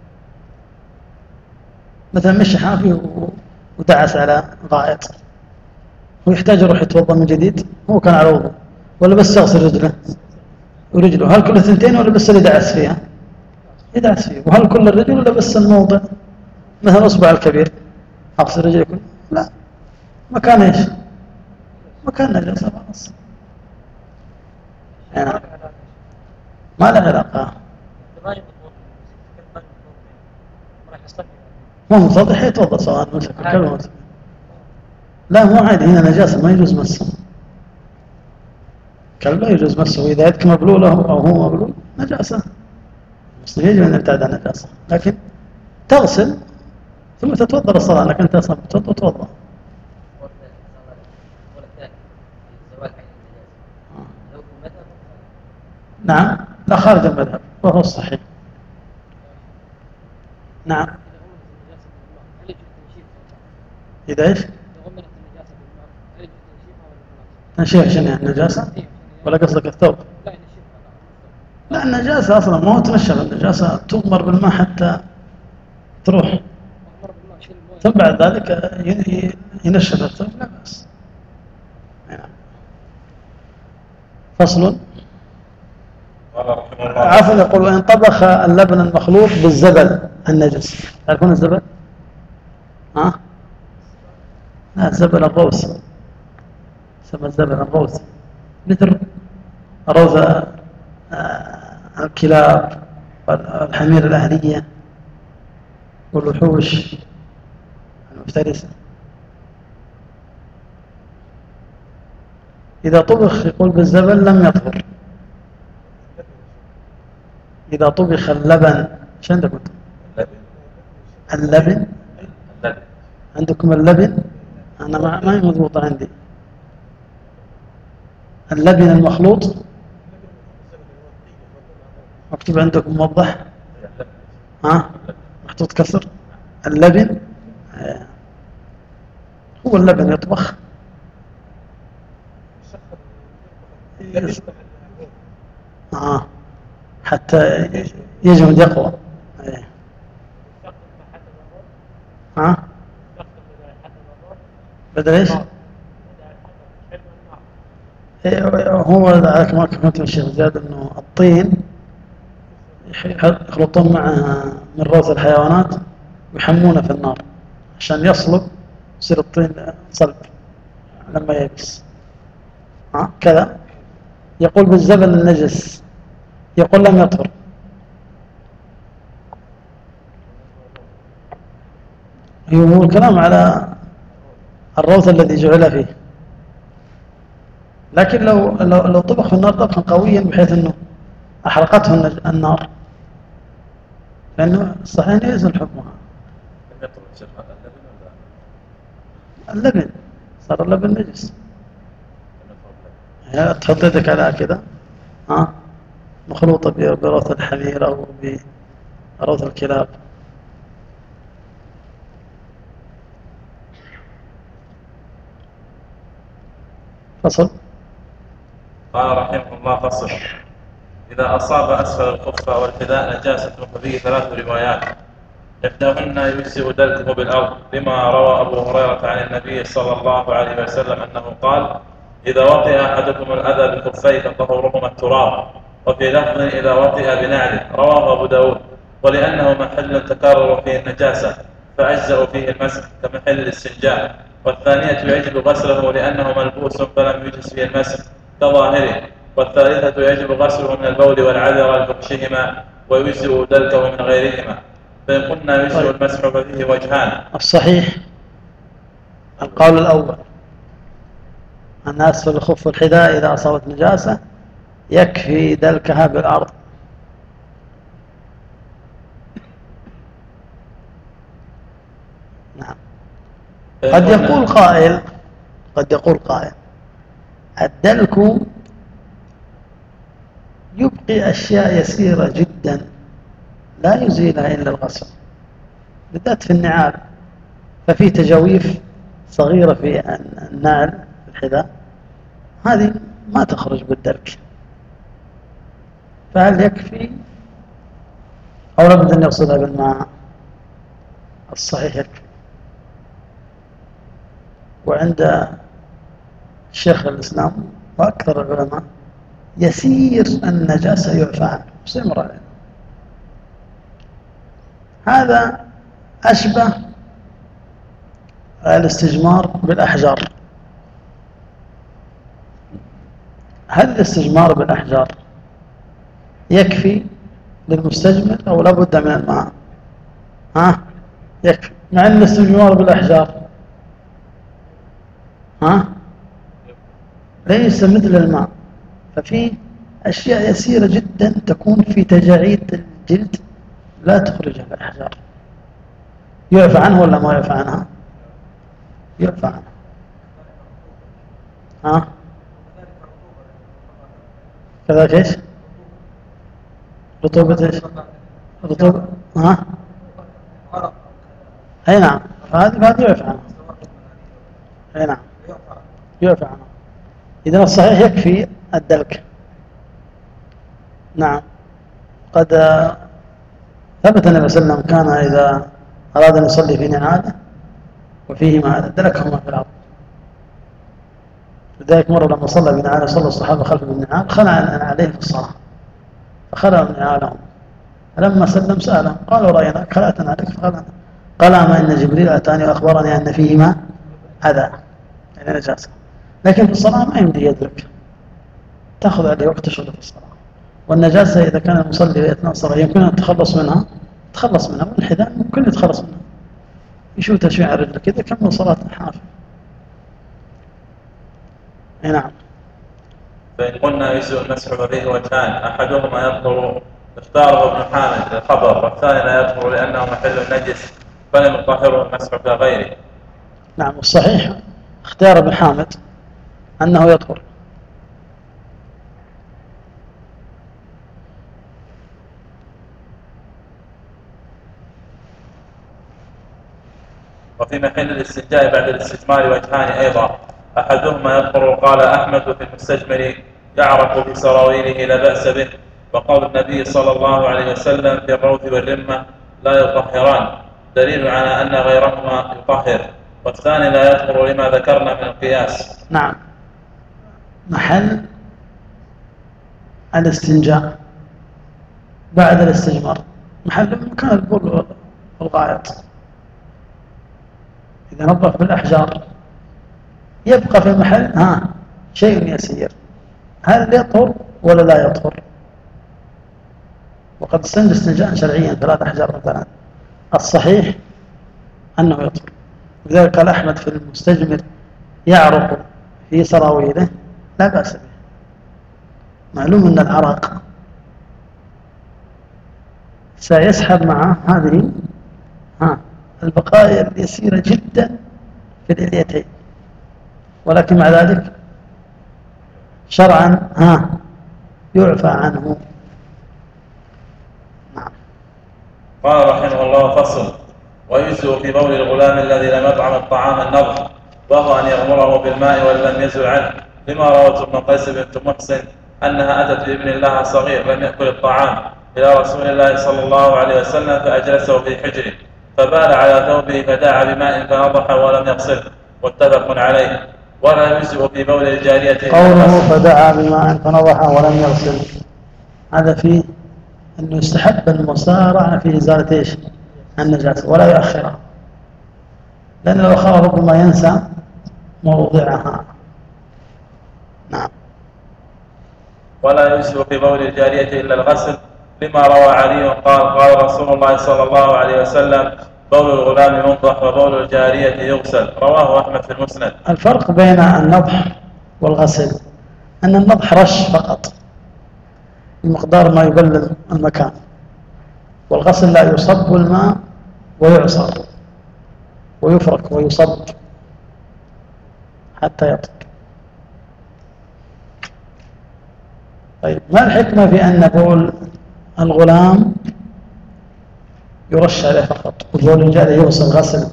مثلا مشي حافي ودعس على غائط ويحتاج يروح يتوضا من جديد، هو كان على وضوء ولا بس يغسل رجله ورجله؟ هل كل اثنتين ولا بس اللي دعس فيها؟ يدعس فيه. وهل كل الرجل ولا بس الموضع؟ مثلا اصبع الكبير اغسل رجلي كله؟ لا، مكان ايش؟ مكان نجاسه خلاص. يعني ما له علاقه. هو متضح يتوضا سواء مسك الكلب مسك. لا مو عادي، هنا نجاسة ما يجوز مسه. كلب لا يجوز مسه، وإذا يدك مبلوله أو هو مبلول نجاسة، يجب أن نبتعد عن النجاسة. لكن تغسل ثم تتوضا للصلاة، لكن أنت أصلا بتوضا توضا. نعم، لا خارج المذهب وهو الصحيح. نعم. إذا إيش؟ نشيح شنو يعني النجاسة ولا قصدك الثوب؟ لا النجاسة أصلا ما هو تنشف، النجاسة تغمر بالماء حتى تروح، ثم بعد ذلك ينشف الثوب لا بأس. فصل. عفوا يقول وإن طبخ اللبن المخلوط بالزبل النجس، تعرفون الزبل؟ ها؟ لا الزبل الروث، سمى الزبل الروث، مثل روث الكلاب والحمير الأهلية والوحوش المفترسة. إذا طبخ يقول بالزبل لم يطهر. إذا طبخ اللبن، شو عندكم؟ اللبن. عندكم اللبن؟ أنا ما ما هي مضبوطة عندي. اللبن المخلوط مكتوب عندكم موضح؟ ها؟ محطوط كسر. اللبن هو اللبن يطبخ آه. حتى يجمد يقوى. ها؟ بدل ايش؟ هو ذلك ما كنت الشيخ زياد انه الطين يخلطون معها من روث الحيوانات ويحمونه في النار عشان يصلب، يصير الطين صلب لما يبس. ها كذا. يقول بالزبل النجس، يقول لم يطهر. هو الكلام على الروث الذي جعل فيه، لكن لو لو, لو طبخ في النار طبخا قويا بحيث انه احرقته النار فانه صحيح يزن حكمها. اللبن صار اللبن نجس. تحط يدك على كذا ها مخلوطة بروث الحمير او بروث الكلاب. فصل. قال رحمه الله فصل. إذا أصاب أسفل الخف والحذاء نجاسة ففيه ثلاث روايات، إحداهن يجزئ دلكه بالأرض لما روى أبو هريرة عن النبي صلى الله عليه وسلم أنه قال: إذا وطئ أحدكم الأذى بخفيه فطهورهما التراب، وفي لفظ إذا وطئ بنعل، رواه أبو داود. ولأنه محل تكرر فيه النجاسة فأجزأ فيه المسح كمحل الاستنجاء. والثانية يجب غسله لأنه ملبوس فلم يجز فيه المسح كظاهره. والثالثة يجب غسله من البول والعذر لفحشهما ويجزئ دلكه من غيرهما. فإن قلنا يجزئ المسح ففيه وجهان. الصحيح القول الأول أن أسفل الخف والحذاء إذا أصابت نجاسة يكفي دلكها بالأرض. نعم. قد يقول قائل قد يقول قائل الدلك يبقي أشياء يسيرة جدا لا يزيلها إلا الغسل، بالذات في النعال، ففي تجاويف صغيرة في النعل في الحذاء هذه ما تخرج بالدلك، فهل يكفي أو لابد أن يغسلها بالماء؟ الصحيح يكفي. وعند شيخ الإسلام وأكثر العلماء يسير النجاسة يعفى عنه سمر عليه. هذا أشبه الاستجمار بالأحجار. هل الاستجمار بالأحجار يكفي للمستجمر أو لابد من الماء؟ ها يكفي، مع أن الاستجمار بالأحجار ها ليس مثل الماء، ففي أشياء يسيرة جدا تكون في تجاعيد الجلد لا تخرجها الأحجار، يعفى عنه ولا ما يعفى عنها؟ يعفى عنها. ها كذلك ايش؟ رطوبة ايش؟ رطوبة ها اي نعم، هذه هذه يعفى عنها. اي نعم يعفى عنها. إذن الصحيح يكفي الدلك. نعم. قد ثبت النبي صلى الله عليه وسلم كان إذا أراد أن يصلي في نعاله وفيهما دلكهما في الأرض. لذلك مرة لما صلى بنعاله صلى الصحابة خلف النعال خلع عليه في الصلاة فخلعوا نعالهم، فلما سلم سألهم قالوا رأيناك خلعتنا عليك، فقال قال أما إن جبريل أتاني وأخبرني أن فيهما أذى يعني نجاسة، لكن في الصلاة ما يمدي يدرك، تأخذ عليه وقت تشغل في الصلاة. والنجاسة إذا كان المصلي في أثناء الصلاة يمكن أن تخلص منها تخلص منها، والحذاء ممكن يتخلص منها، يشوتها شوي على رجلك كذا كمل صلاة حافظ. نعم. فإن قلنا يجزئ المسح ففيه وجهان، أحدهما يطهر اختاره ابن حامد للخبر، والثاني لا يطهر لأنه محل النجس فلم يطهره المسح كغيره. نعم. والصحيح اختيار ابن حامد أنه يطهر. وفي محل الاستنجاء بعد الاستجمار وجهان أيضا، أحدهما يطهر قال أحمد في المستجمر يعرق في سراويله لا بأس به، وقول النبي صلى الله عليه وسلم في الروث والرمة لا يطهران دليل على أن غيرهما يطهر، والثاني لا يطهر لما ذكرنا من القياس. نعم. محل الاستنجاء بعد الاستجمار محل مكان البول والغائط، إذا نظف بالأحجار يبقى في المحل ها شيء يسير، هل يطهر ولا لا يطهر؟ وقد استنجى استنجاء شرعيا ثلاث أحجار مثلا، الصحيح أنه يطهر. لذلك قال أحمد في المستجمر يعرق في سراويله لا بأس به. معلوم أن العرق سيسحب معه هذه ها البقايا اليسيرة جدا في الإليتين، ولكن مع ذلك شرعا ها يعفى عنه. نعم. قال رحمه الله فصل. ويجزئ في بول الغلام الذي لم يطعم الطعام النضح، وهو أن يغمره بالماء ولم يزل عنه، لما روت ابن قيس بنت محسن أنها أتت بابن لها صغير لم يأكل الطعام إلى رسول الله صلى الله عليه وسلم فأجلسه في حجره فبال على ثوبه فدعا بماء فنضح ولم يغسله، متفق عليه. ولا يجزئ في بول الجارية قوله فدعا بماء فنضح ولم يغسل، هذا فيه أنه يستحب المسارعة في إزالة إيش؟ النجاسة ولا يؤخرها، لأن لو أخره ربما ينسى موضعها. نعم. ولا يجزئ في بول الجارية إلا الغسل، لما روى علي قال قال رسول الله صلى الله عليه وسلم بول الغلام منضح وبول الجارية يغسل، رواه أحمد في المسند. الفرق بين النضح والغسل أن النضح رش فقط بمقدار ما يبلل المكان، والغسل لا يصب الماء ويعصر ويفرك ويصب حتى يطهر. طيب ما الحكمة في أن بول الغلام يرش عليه فقط وبول الجارية يغسل غسل؟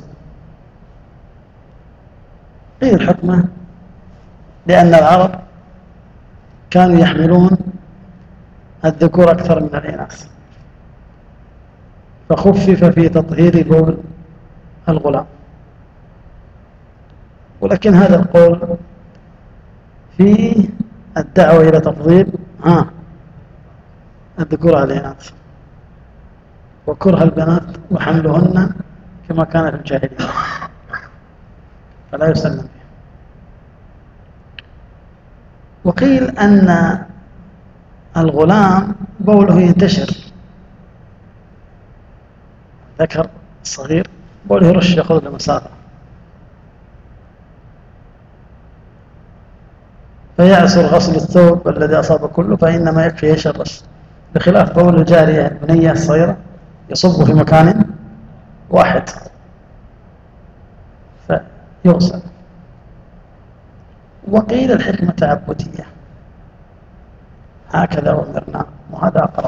ايه الحكمة؟ لأن العرب كانوا يحملون الذكور أكثر من الإناث، فخفف في تطهير بول الغلام. ولكن هذا القول في الدعوة إلى تفضيل ها الذكور على الإناث وكره البنات وحملهن كما كان في الجاهلية، فلا يسلم به. وقيل أن الغلام بوله ينتشر، ذكر الصغير بوله يرش يأخذ المسافة فيعسر غسل الثوب الذي أصاب كله، فإنما يكفي يشرش، بخلاف بول الجارية البنية الصغيرة يصب في مكان واحد فيغسل. وقيل الحكمة تعبدية، هكذا أمرنا وهذا أقرب.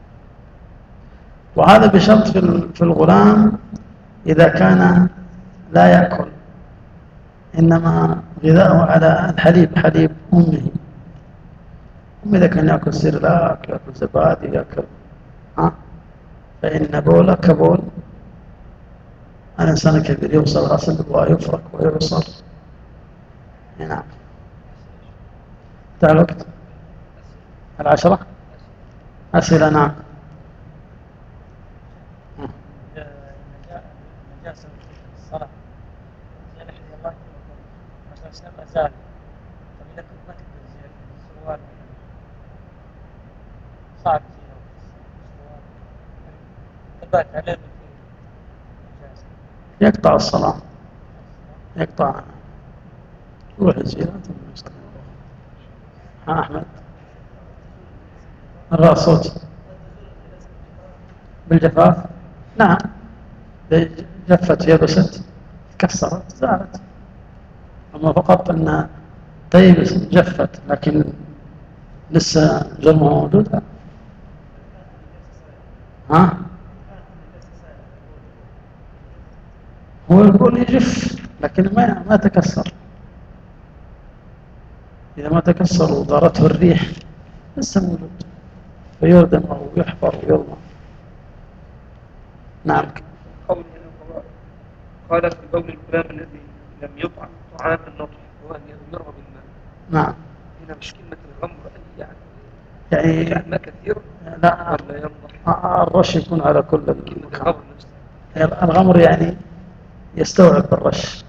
وهذا بشرط في الغلام إذا كان لا يأكل، إنما غذاؤه على الحليب، حليب أمه. أمه إذا كان يأكل سيرلاك، يأكل زبادي، يأكل ها، فإن بوله كبول الإنسان الكبير، يوصل غسل ويفرك ويوصل. نعم. انتهى الوقت. العشرة أسئلة. نعم. النجاسة في الصلاة زي نحن الله مثلا ما زال، طب إذا كنت ما تقدر زي السروال صعب زي السروال ثبات عليه النجاسة يقطع الصلاة، يقطع روح الزيارة. ها أحمد الرأس صوت بالجفاف. نعم، جفت يبست كسرت زالت، أما فقط أن طيب جفت لكن لسه جرمها موجود. ها هو يقول يجف لكن ما ما تكسر. إذا ما تكسر ودارته الريح لسه موجود، فيردم أو يحفر ويرمى. نعم. قول قال في بول الغلام الذي لم يطعم طعام النطح وهو أن يرمى بالماء. نعم. هنا مش كلمة الغمر أي يعني يعني ماء كثير لا، ولا ينضح؟ الرش يكون على كل كلمة المكان. الغمر نفسها. الغمر يعني يستوعب بالرش.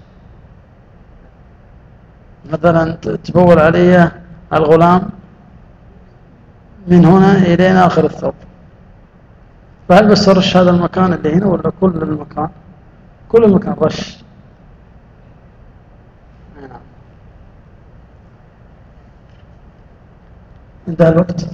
مثلا تبول علي الغلام من هنا إلى آخر الثوب، فهل بس رش هذا المكان اللي هنا ولا كل المكان؟ كل المكان رش. نعم. انتهى الوقت.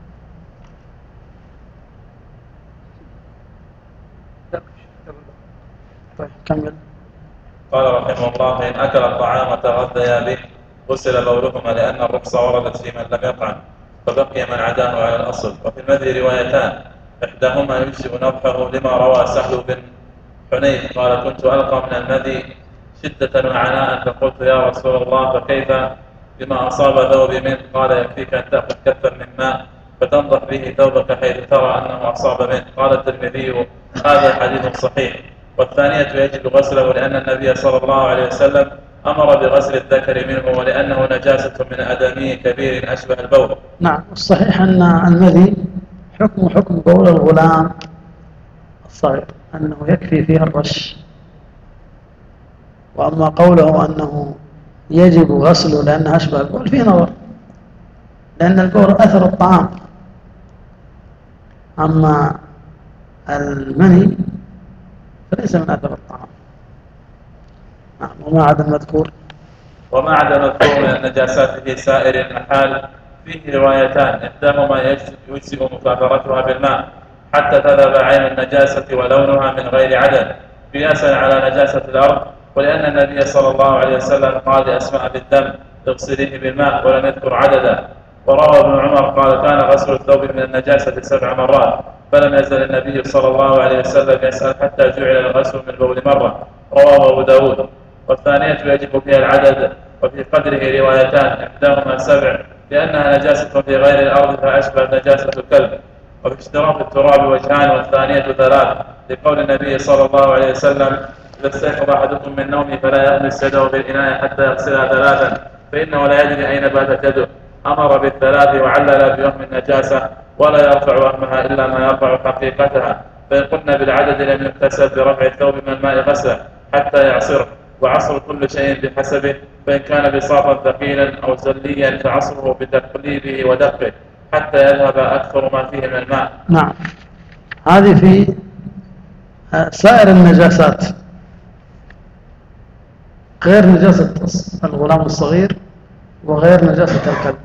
طيب كمل. قال رحمه الله: إن أكل الطعام تغذيا به غسل بولهما، لأن الرخصة وردت في من لم يطعم فبقي من عداه على الأصل. وفي المذي روايتان، إحداهما يجزئ نضحه لما روى سهل بن حنيف قال: كنت ألقى من المذي شدة وعناء، فقلت يا رسول الله فكيف بما أصاب ثوبي منه؟ قال: يكفيك أن تأخذ كفا من ماء فتنضح به ثوبك حيث ترى أنه أصاب منه. قال الترمذي: هذا حديث صحيح. والثانية يجب غسله لأن النبي صلى الله عليه وسلم أمر بغسل الذكر منه، ولأنه نجاسة من آدمي كبير أشبه البول. نعم. الصحيح أن المذي حكم حكم بول الغلام الصغير، أنه يكفي فيها الرش. وأما قوله أنه يجب غسله لأنه أشبه البول فيه نظر، لأن البول أثر الطعام، أما المني فليس من أثر الطعام. نعم. وما عدا المذكور وما عدا المذكور من النجاسات في سائر المحال فيه روايتان، إحداهما يجزئ مكافرتها بالماء حتى تذهب عين النجاسة ولونها من غير عدد، قياسا على نجاسة الأرض، ولأن النبي صلى الله عليه وسلم قال لأسماء بالدم: اغسليه بالماء، ولم يذكر عددا. وروى ابن عمر قال: كان غسل الثوب من النجاسة سبع مرات، فلم يزل النبي صلى الله عليه وسلم يسأل حتى جعل الغسل من البول مرة. رواه أبو داود. والثانية يجب فيها العدد، وفي قدره روايتان، إحداهما سبع لأنها نجاسة في غير الأرض فأشبه نجاسة الكلب. وفي اشتراك التراب وجهان، والثانية ثلاث، لقول النبي صلى الله عليه وسلم: إذا استيقظ أحدكم من نومه فلا يغمس يده بالإناء حتى يغسلها ثلاثا، فإنه لا يدري أين باتت يده. أمر بالثلاث وعلل بوهم النجاسة، ولا يرفع وهمها إلا ما يرفع حقيقتها. فإن قلنا بالعدد لم يكتسب برفع الثوب من الماء غسله حتى يعصره، وعصر كل شيء بحسبه، فإن كان بساطا ثقيلا أو زليا فعصره بتقليبه ودقه حتى يذهب أكثر ما فيه من الماء. نعم. هذه في سائر النجاسات غير نجاسة الغلام الصغير وغير نجاسة الكلب.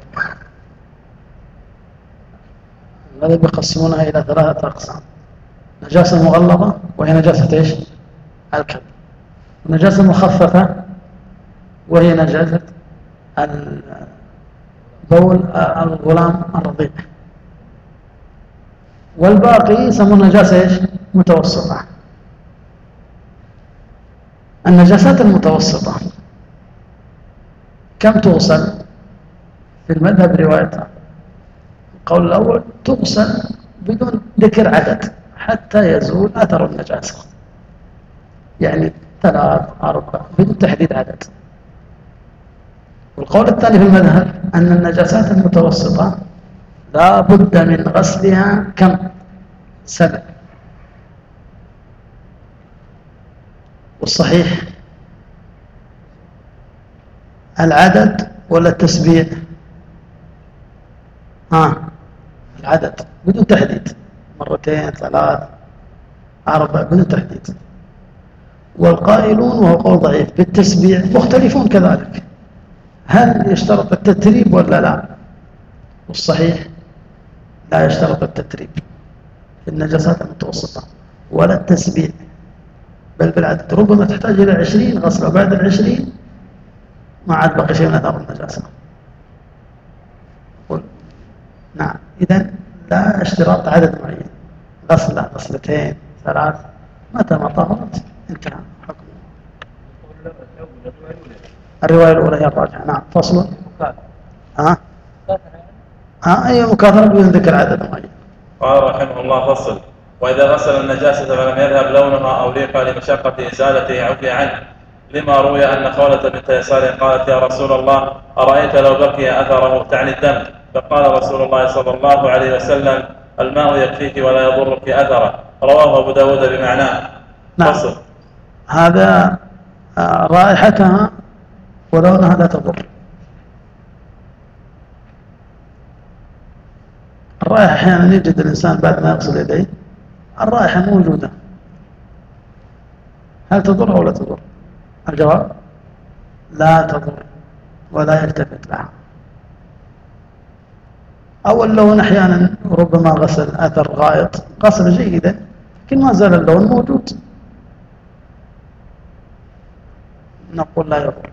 هذا بيقسمونها إلى ثلاثة أقسام: نجاسة مغلظة وهي نجاسة إيش؟ الكلب، ونجاسة مخففة وهي نجاسة بول الغلام الرضيع، والباقي يسمون نجاسة إيش؟ متوسطة. النجاسات المتوسطة كم تغسل؟ في المذهب روايتها. القول الأول تغسل بدون ذكر عدد حتى يزول أثر النجاسة، يعني ثلاث أربع بدون تحديد عدد. والقول الثاني في المذهب أن النجاسات المتوسطة لا بد من غسلها كم؟ سبع. والصحيح العدد ولا التسبيع؟ آه العدد بدون تحديد، مرتين ثلاث أربع بدون تحديد. والقائلون وهو قول ضعيف بالتسبيع مختلفون كذلك، هل يشترط التتريب ولا لا؟ والصحيح لا يشترط التتريب في النجاسات المتوسطة ولا التسبيع، بل بالعدد. ربما تحتاج إلى عشرين غسلة وبعد العشرين ما عاد بقي شيء من أثار النجاسة. قل نعم، إذن لا اشتراط عدد معين، غسلة غسلتين ثلاث، متى ما طهرت انتهى حكمه. الرواية الأولى هي الراجحة. نعم. فصل. ها ها أي مكاثرة بدون ذكر عدد معين. قال رحمه الله: فصل: وإذا غسل النجاسة فلم يذهب لونها أو ريقها لمشقة إزالته عفي عنه، لما روي أن خولة بنت يسار قالت: يا رسول الله، أرأيت لو بقي أثره، تعني الدم؟ فقال رسول الله صلى الله عليه وسلم: الماء يكفيك ولا يضرك أثره. رواه أبو داود بمعناه. نعم. فصل. هذا رائحتها ولونها لا تضر. الرائحة أحيانا يجد الإنسان بعد ما يغسل يديه الرائحة موجودة، هل تضر أو لا تضر؟ الجواب لا تضر ولا يلتفت لها. أو اللون أحيانا ربما غسل أثر غائط غسل جيدا لكن ما زال اللون موجود، نقول لا يضر.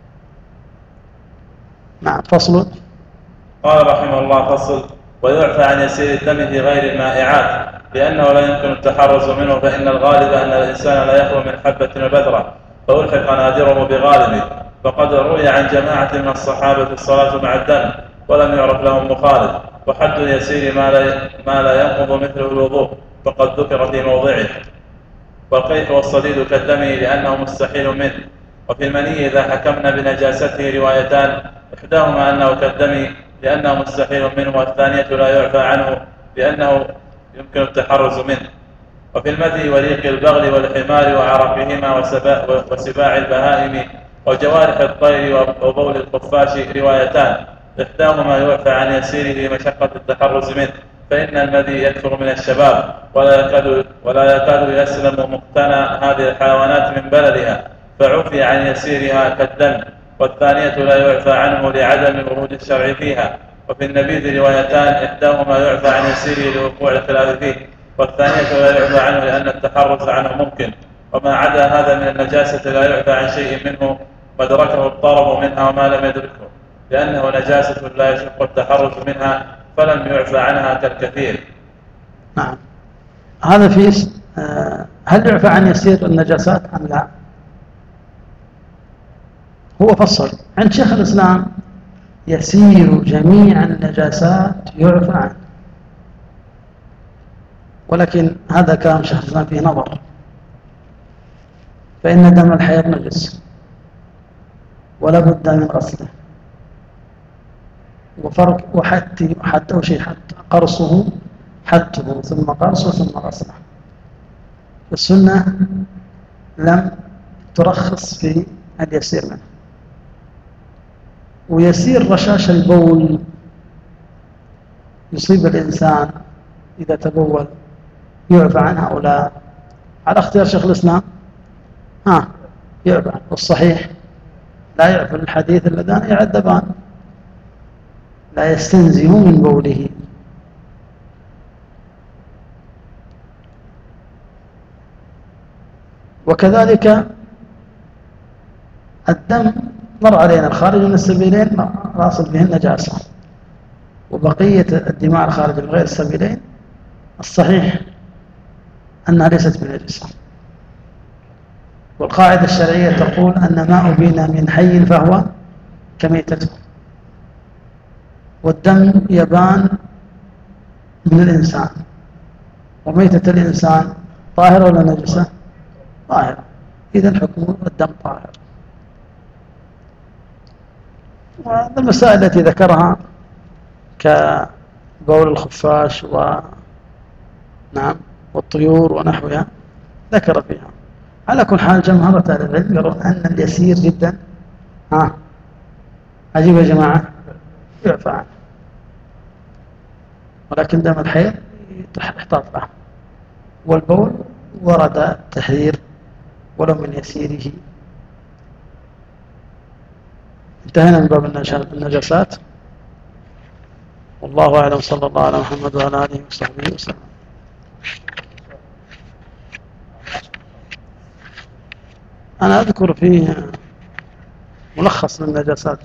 نعم. فصل. قال رحمه الله: فصل: ويعفى عن يسير الدم في غير المائعات، لأنه لا يمكن التحرز منه، فإن الغالب أن الإنسان لا يخلو من حبة وبذرة، فألحق نادره بغالبه. فقد روي عن جماعة من الصحابة الصلاة مع الدم ولم يعرف لهم مخالف. وحد اليسير ما لا, ما لا ينقض مثله الوضوء، فقد ذكر في موضعه. والقيح والصديد كالدم لأنه مستحيل منه. وفي المني إذا حكمنا بنجاسته روايتان، إحداهما أنه كالدم لأنه مستحيل منه، والثانية لا يعفى عنه لأنه يمكن التحرز منه. وفي المذي وريق البغل والحمار وعرقهما وسباع البهائم وجوارح الطير وبول الخفاش روايتان، إحداهما يعفى عن يسيره لمشقة التحرز منه، فإن المذي يكثر من الشباب ولا يكاد ولا يكاد يسلم مقتنى هذه الحيوانات من بلدها، فعفي عن يسيرها كالدم. والثانية لا يعفى عنه لعدم ورود الشرع فيها. وفي النبيذ روايتان، إحداهما يعفى عن يسيره لوقوع الخلاف فيه، والثانية لا يعفى عنه لأن التحرز عنه ممكن. وما عدا هذا من النجاسة لا يعفى عن شيء منه ما أدركه الطرب منها وما لم يدركه، لأنه نجاسة لا يشق التحرز منها، فلم يعفى عنها كالكثير. نعم. هذا فيه هل يعفى عن يسير النجاسات أم لا؟ هو فصل عند شيخ الإسلام: يسير جميع النجاسات يعفى عنه. ولكن هذا كلام شيخ الإسلام فيه نظر، فإن دم الحيض نجس ولا بد من غسله، وفرق وحتى حتى وشيء حتى قرصه حته ثم قرصه ثم غسله. السنة لم ترخص في اليسير منه. ويسير رشاش البول يصيب الإنسان إذا تبول يعفى عنها أو لا؟ على اختيار شيخ الإسلام ها يعفى. والصحيح لا يعفى الحديث اللذان يعذبان، لا يستنزه من بوله. وكذلك الدم مر علينا الخارج من السبيلين راصد به النجاسة، وبقية الدماء الخارج من غير السبيلين الصحيح أنها ليست بنجسة. والقاعدة الشرعية تقول أن ما أبين من حي فهو كميتته، والدم يبان من الإنسان، وميتة الإنسان طاهرة ولا نجسة؟ طاهرة، إذن حكم الدم طاهر. والمسائل التي ذكرها كبول الخفاش و نعم والطيور ونحوها ذكر فيها. على كل حال جمهرة أهل العلم يرون أن اليسير جدا ها عجيب يا جماعة يعفى عنه، ولكن دم الحيض يحتاط له، والبول ورد التحذير ولو من يسيره. انتهينا من باب النجاسات، والله أعلم. صلى الله على محمد وعلى آله وصحبه وسلم. أنا أذكر فيه ملخص للنجاسات،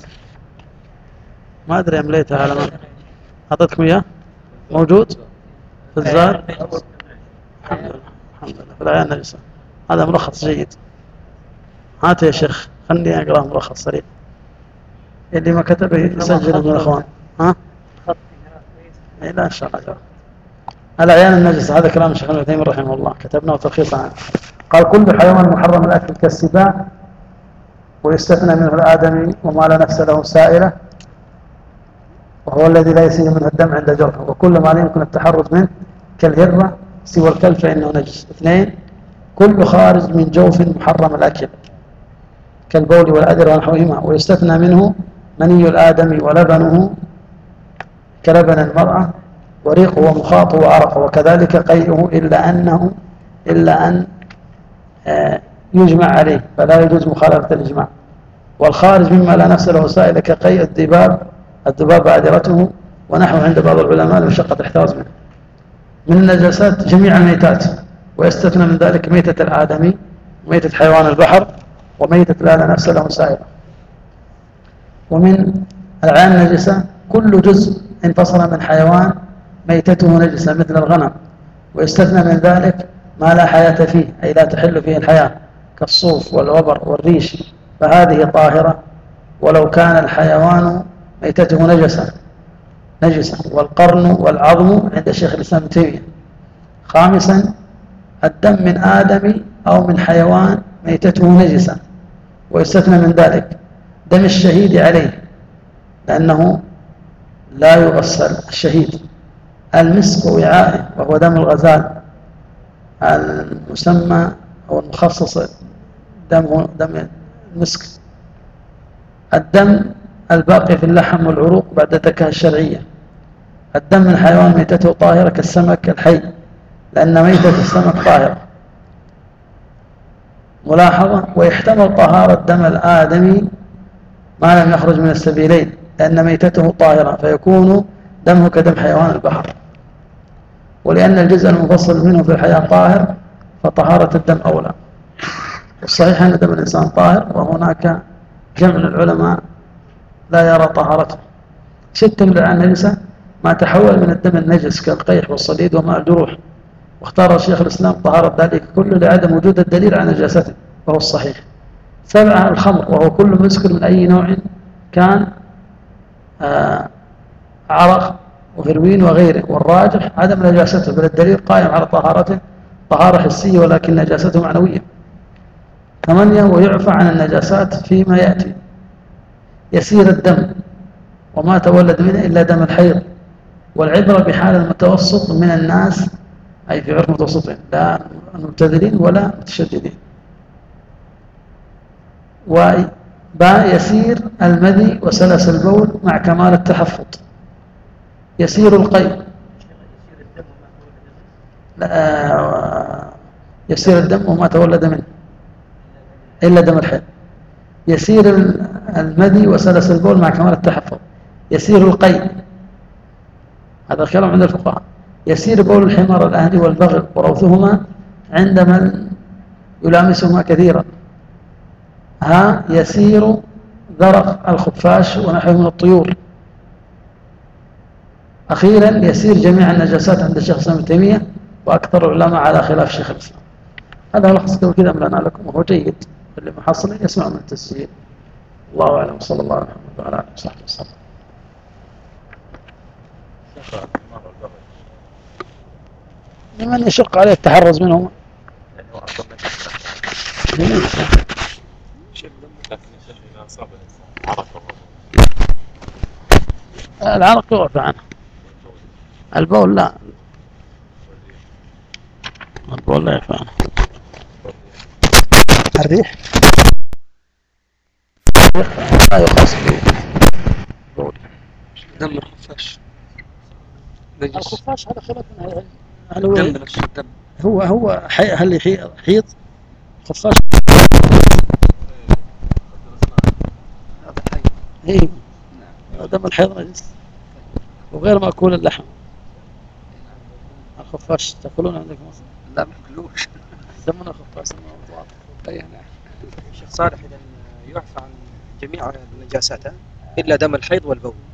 ما أدري أمليتها على ما أعطيتكم إياه، موجود في الزاد. الحمد لله الحمد لله في العيان نجسة. هذا ملخص جيد، هات يا شيخ خلني أقرأ ملخص سريع، اللي ما كتبه يسجله من الأخوان. ها؟ إيه لا إن شاء الله. العيان النجسة هذا كلام الشيخ ابن عثيمين رحمه الله، كتبناه تلخيصا عنه. قال كل حيوان محرم الأكل كالسباع، ويستثنى منه الآدمي وما لا نفس له سائلة، وهو الذي لا يسيل منه الدم عند جرحه، وكل ما لا يمكن التحرز منه كالهرة سوى الكلب فإنه نجس. اثنين، كل خارج من جوف محرم الأكل كالبول والأدر ونحوهما، ويستثنى منه مني الآدمي ولبنه كلبن المرأة وريقه ومخاطه وعرقه، وكذلك قيئه إلا أنه إلا أن يجمع عليه فلا يجوز مخالفة الإجماع. والخارج مما لا نفس له سائل كقيء الذباب الذباب عذرته ونحو عند بعض العلماء المشقة تحتاز منه. من النجاسات جميع الميتات، ويستثنى من ذلك ميتة الآدمي وميتة حيوان البحر وميتة لا لا نفس له سائل. ومن العين النجسة كل جزء انفصل من حيوان ميتته نجسة مثل الغنم، ويستثنى من ذلك ما لا حياة فيه أي لا تحل فيه الحياة كالصوف والوبر والريش، فهذه طاهرة ولو كان الحيوان ميتته نجسة نجسة والقرن والعظم عند الشيخ الإسلام ابن تيمية. خامسا الدم من آدمي أو من حيوان ميتته نجسة، ويستثنى من ذلك دم الشهيد عليه لأنه لا يغسل الشهيد، المسك ووعائه وهو دم الغزال المسمى أو المخصص دم دم المسك، الدم الباقي في اللحم والعروق بعد الذكاء الشرعية، الدم من حيوان ميتته طاهرة كالسمك الحي لأن ميتة السمك طاهرة. ملاحظة، ويحتمل طهارة دم الآدمي ما لم يخرج من السبيلين لأن ميتته طاهرة فيكون دمه كدم حيوان البحر، ولأن الجزء المفصل منه في الحياة طاهر فطهارة الدم أولى. الصحيح أن دم الإنسان طاهر، وهناك جمع العلماء لا يرى طهارته. ستة من النجسة ما تحول من الدم النجس كالقيح والصديد وماء الجروح، واختار الشيخ الإسلام طهارة ذلك كله لعدم وجود الدليل على نجاسته وهو الصحيح. سبعة الخمر، وهو كل مسكر من أي نوع كان آه عرق وهروين وغيره، والراجح عدم نجاسته بل الدليل قائم على طهارته طهارة حسية ولكن نجاسته معنوية. ثمانية ويعفى عن النجاسات فيما يأتي، يسير الدم وما تولد منه إلا دم الحيض، والعبرة بحال المتوسط من الناس أي في عرف متوسطين لا مبتذلين ولا متشددين. وباء يسير المذي وسلس البول مع كمال التحفظ. يسير القيء لا يسير الدم وما تولد منه إلا دم الحيض. يسير المذي وسلس البول مع كمال التحفظ. يسير القيء هذا الكلام عند الفقهاء. يسير بول الحمار الأهلي والبغل وروثهما عند من يلامسهما كثيرا. ها يسير ذرق الخفاش ونحوه من الطيور. أخيرا يسير جميع النجاسات عند الشيخ الإسلام ابن تيمية وأكثر العلماء على خلاف الشيخ الإسلام. هذا لخص كذا ملنا لكم وهو جيد، اللي محصل يسمع من التسجيل. الله أعلم، صلى الله عليه وسلم وعلى آله وصحبه وسلم. لمن يشق عليه التحرز منهم يعني هو أصلا شيخ دم لكن الشيخ إذا أصاب الإنسان عرق العرق يعفى عنه، البول لا، البول لا يعفى عنه. الريح لا يخص بالبول. دم الخفاش نجس. الخفاش هذا خلاف من أهل العلم. هل هو دم نفسه الدم. هو هو حي هل يحيض حيض خفاش؟ هذا حي. إيه دم الحيض نجس وغير مأكول اللحم. الخفاش تأكلون عندكم أصلا؟ لا ما ياكلوش. يسمونه خفاش يسمونه مطواط. اي نعم. شيخ صالح، اذا يعفى عن جميع النجاسات إلا دم الحيض والبول.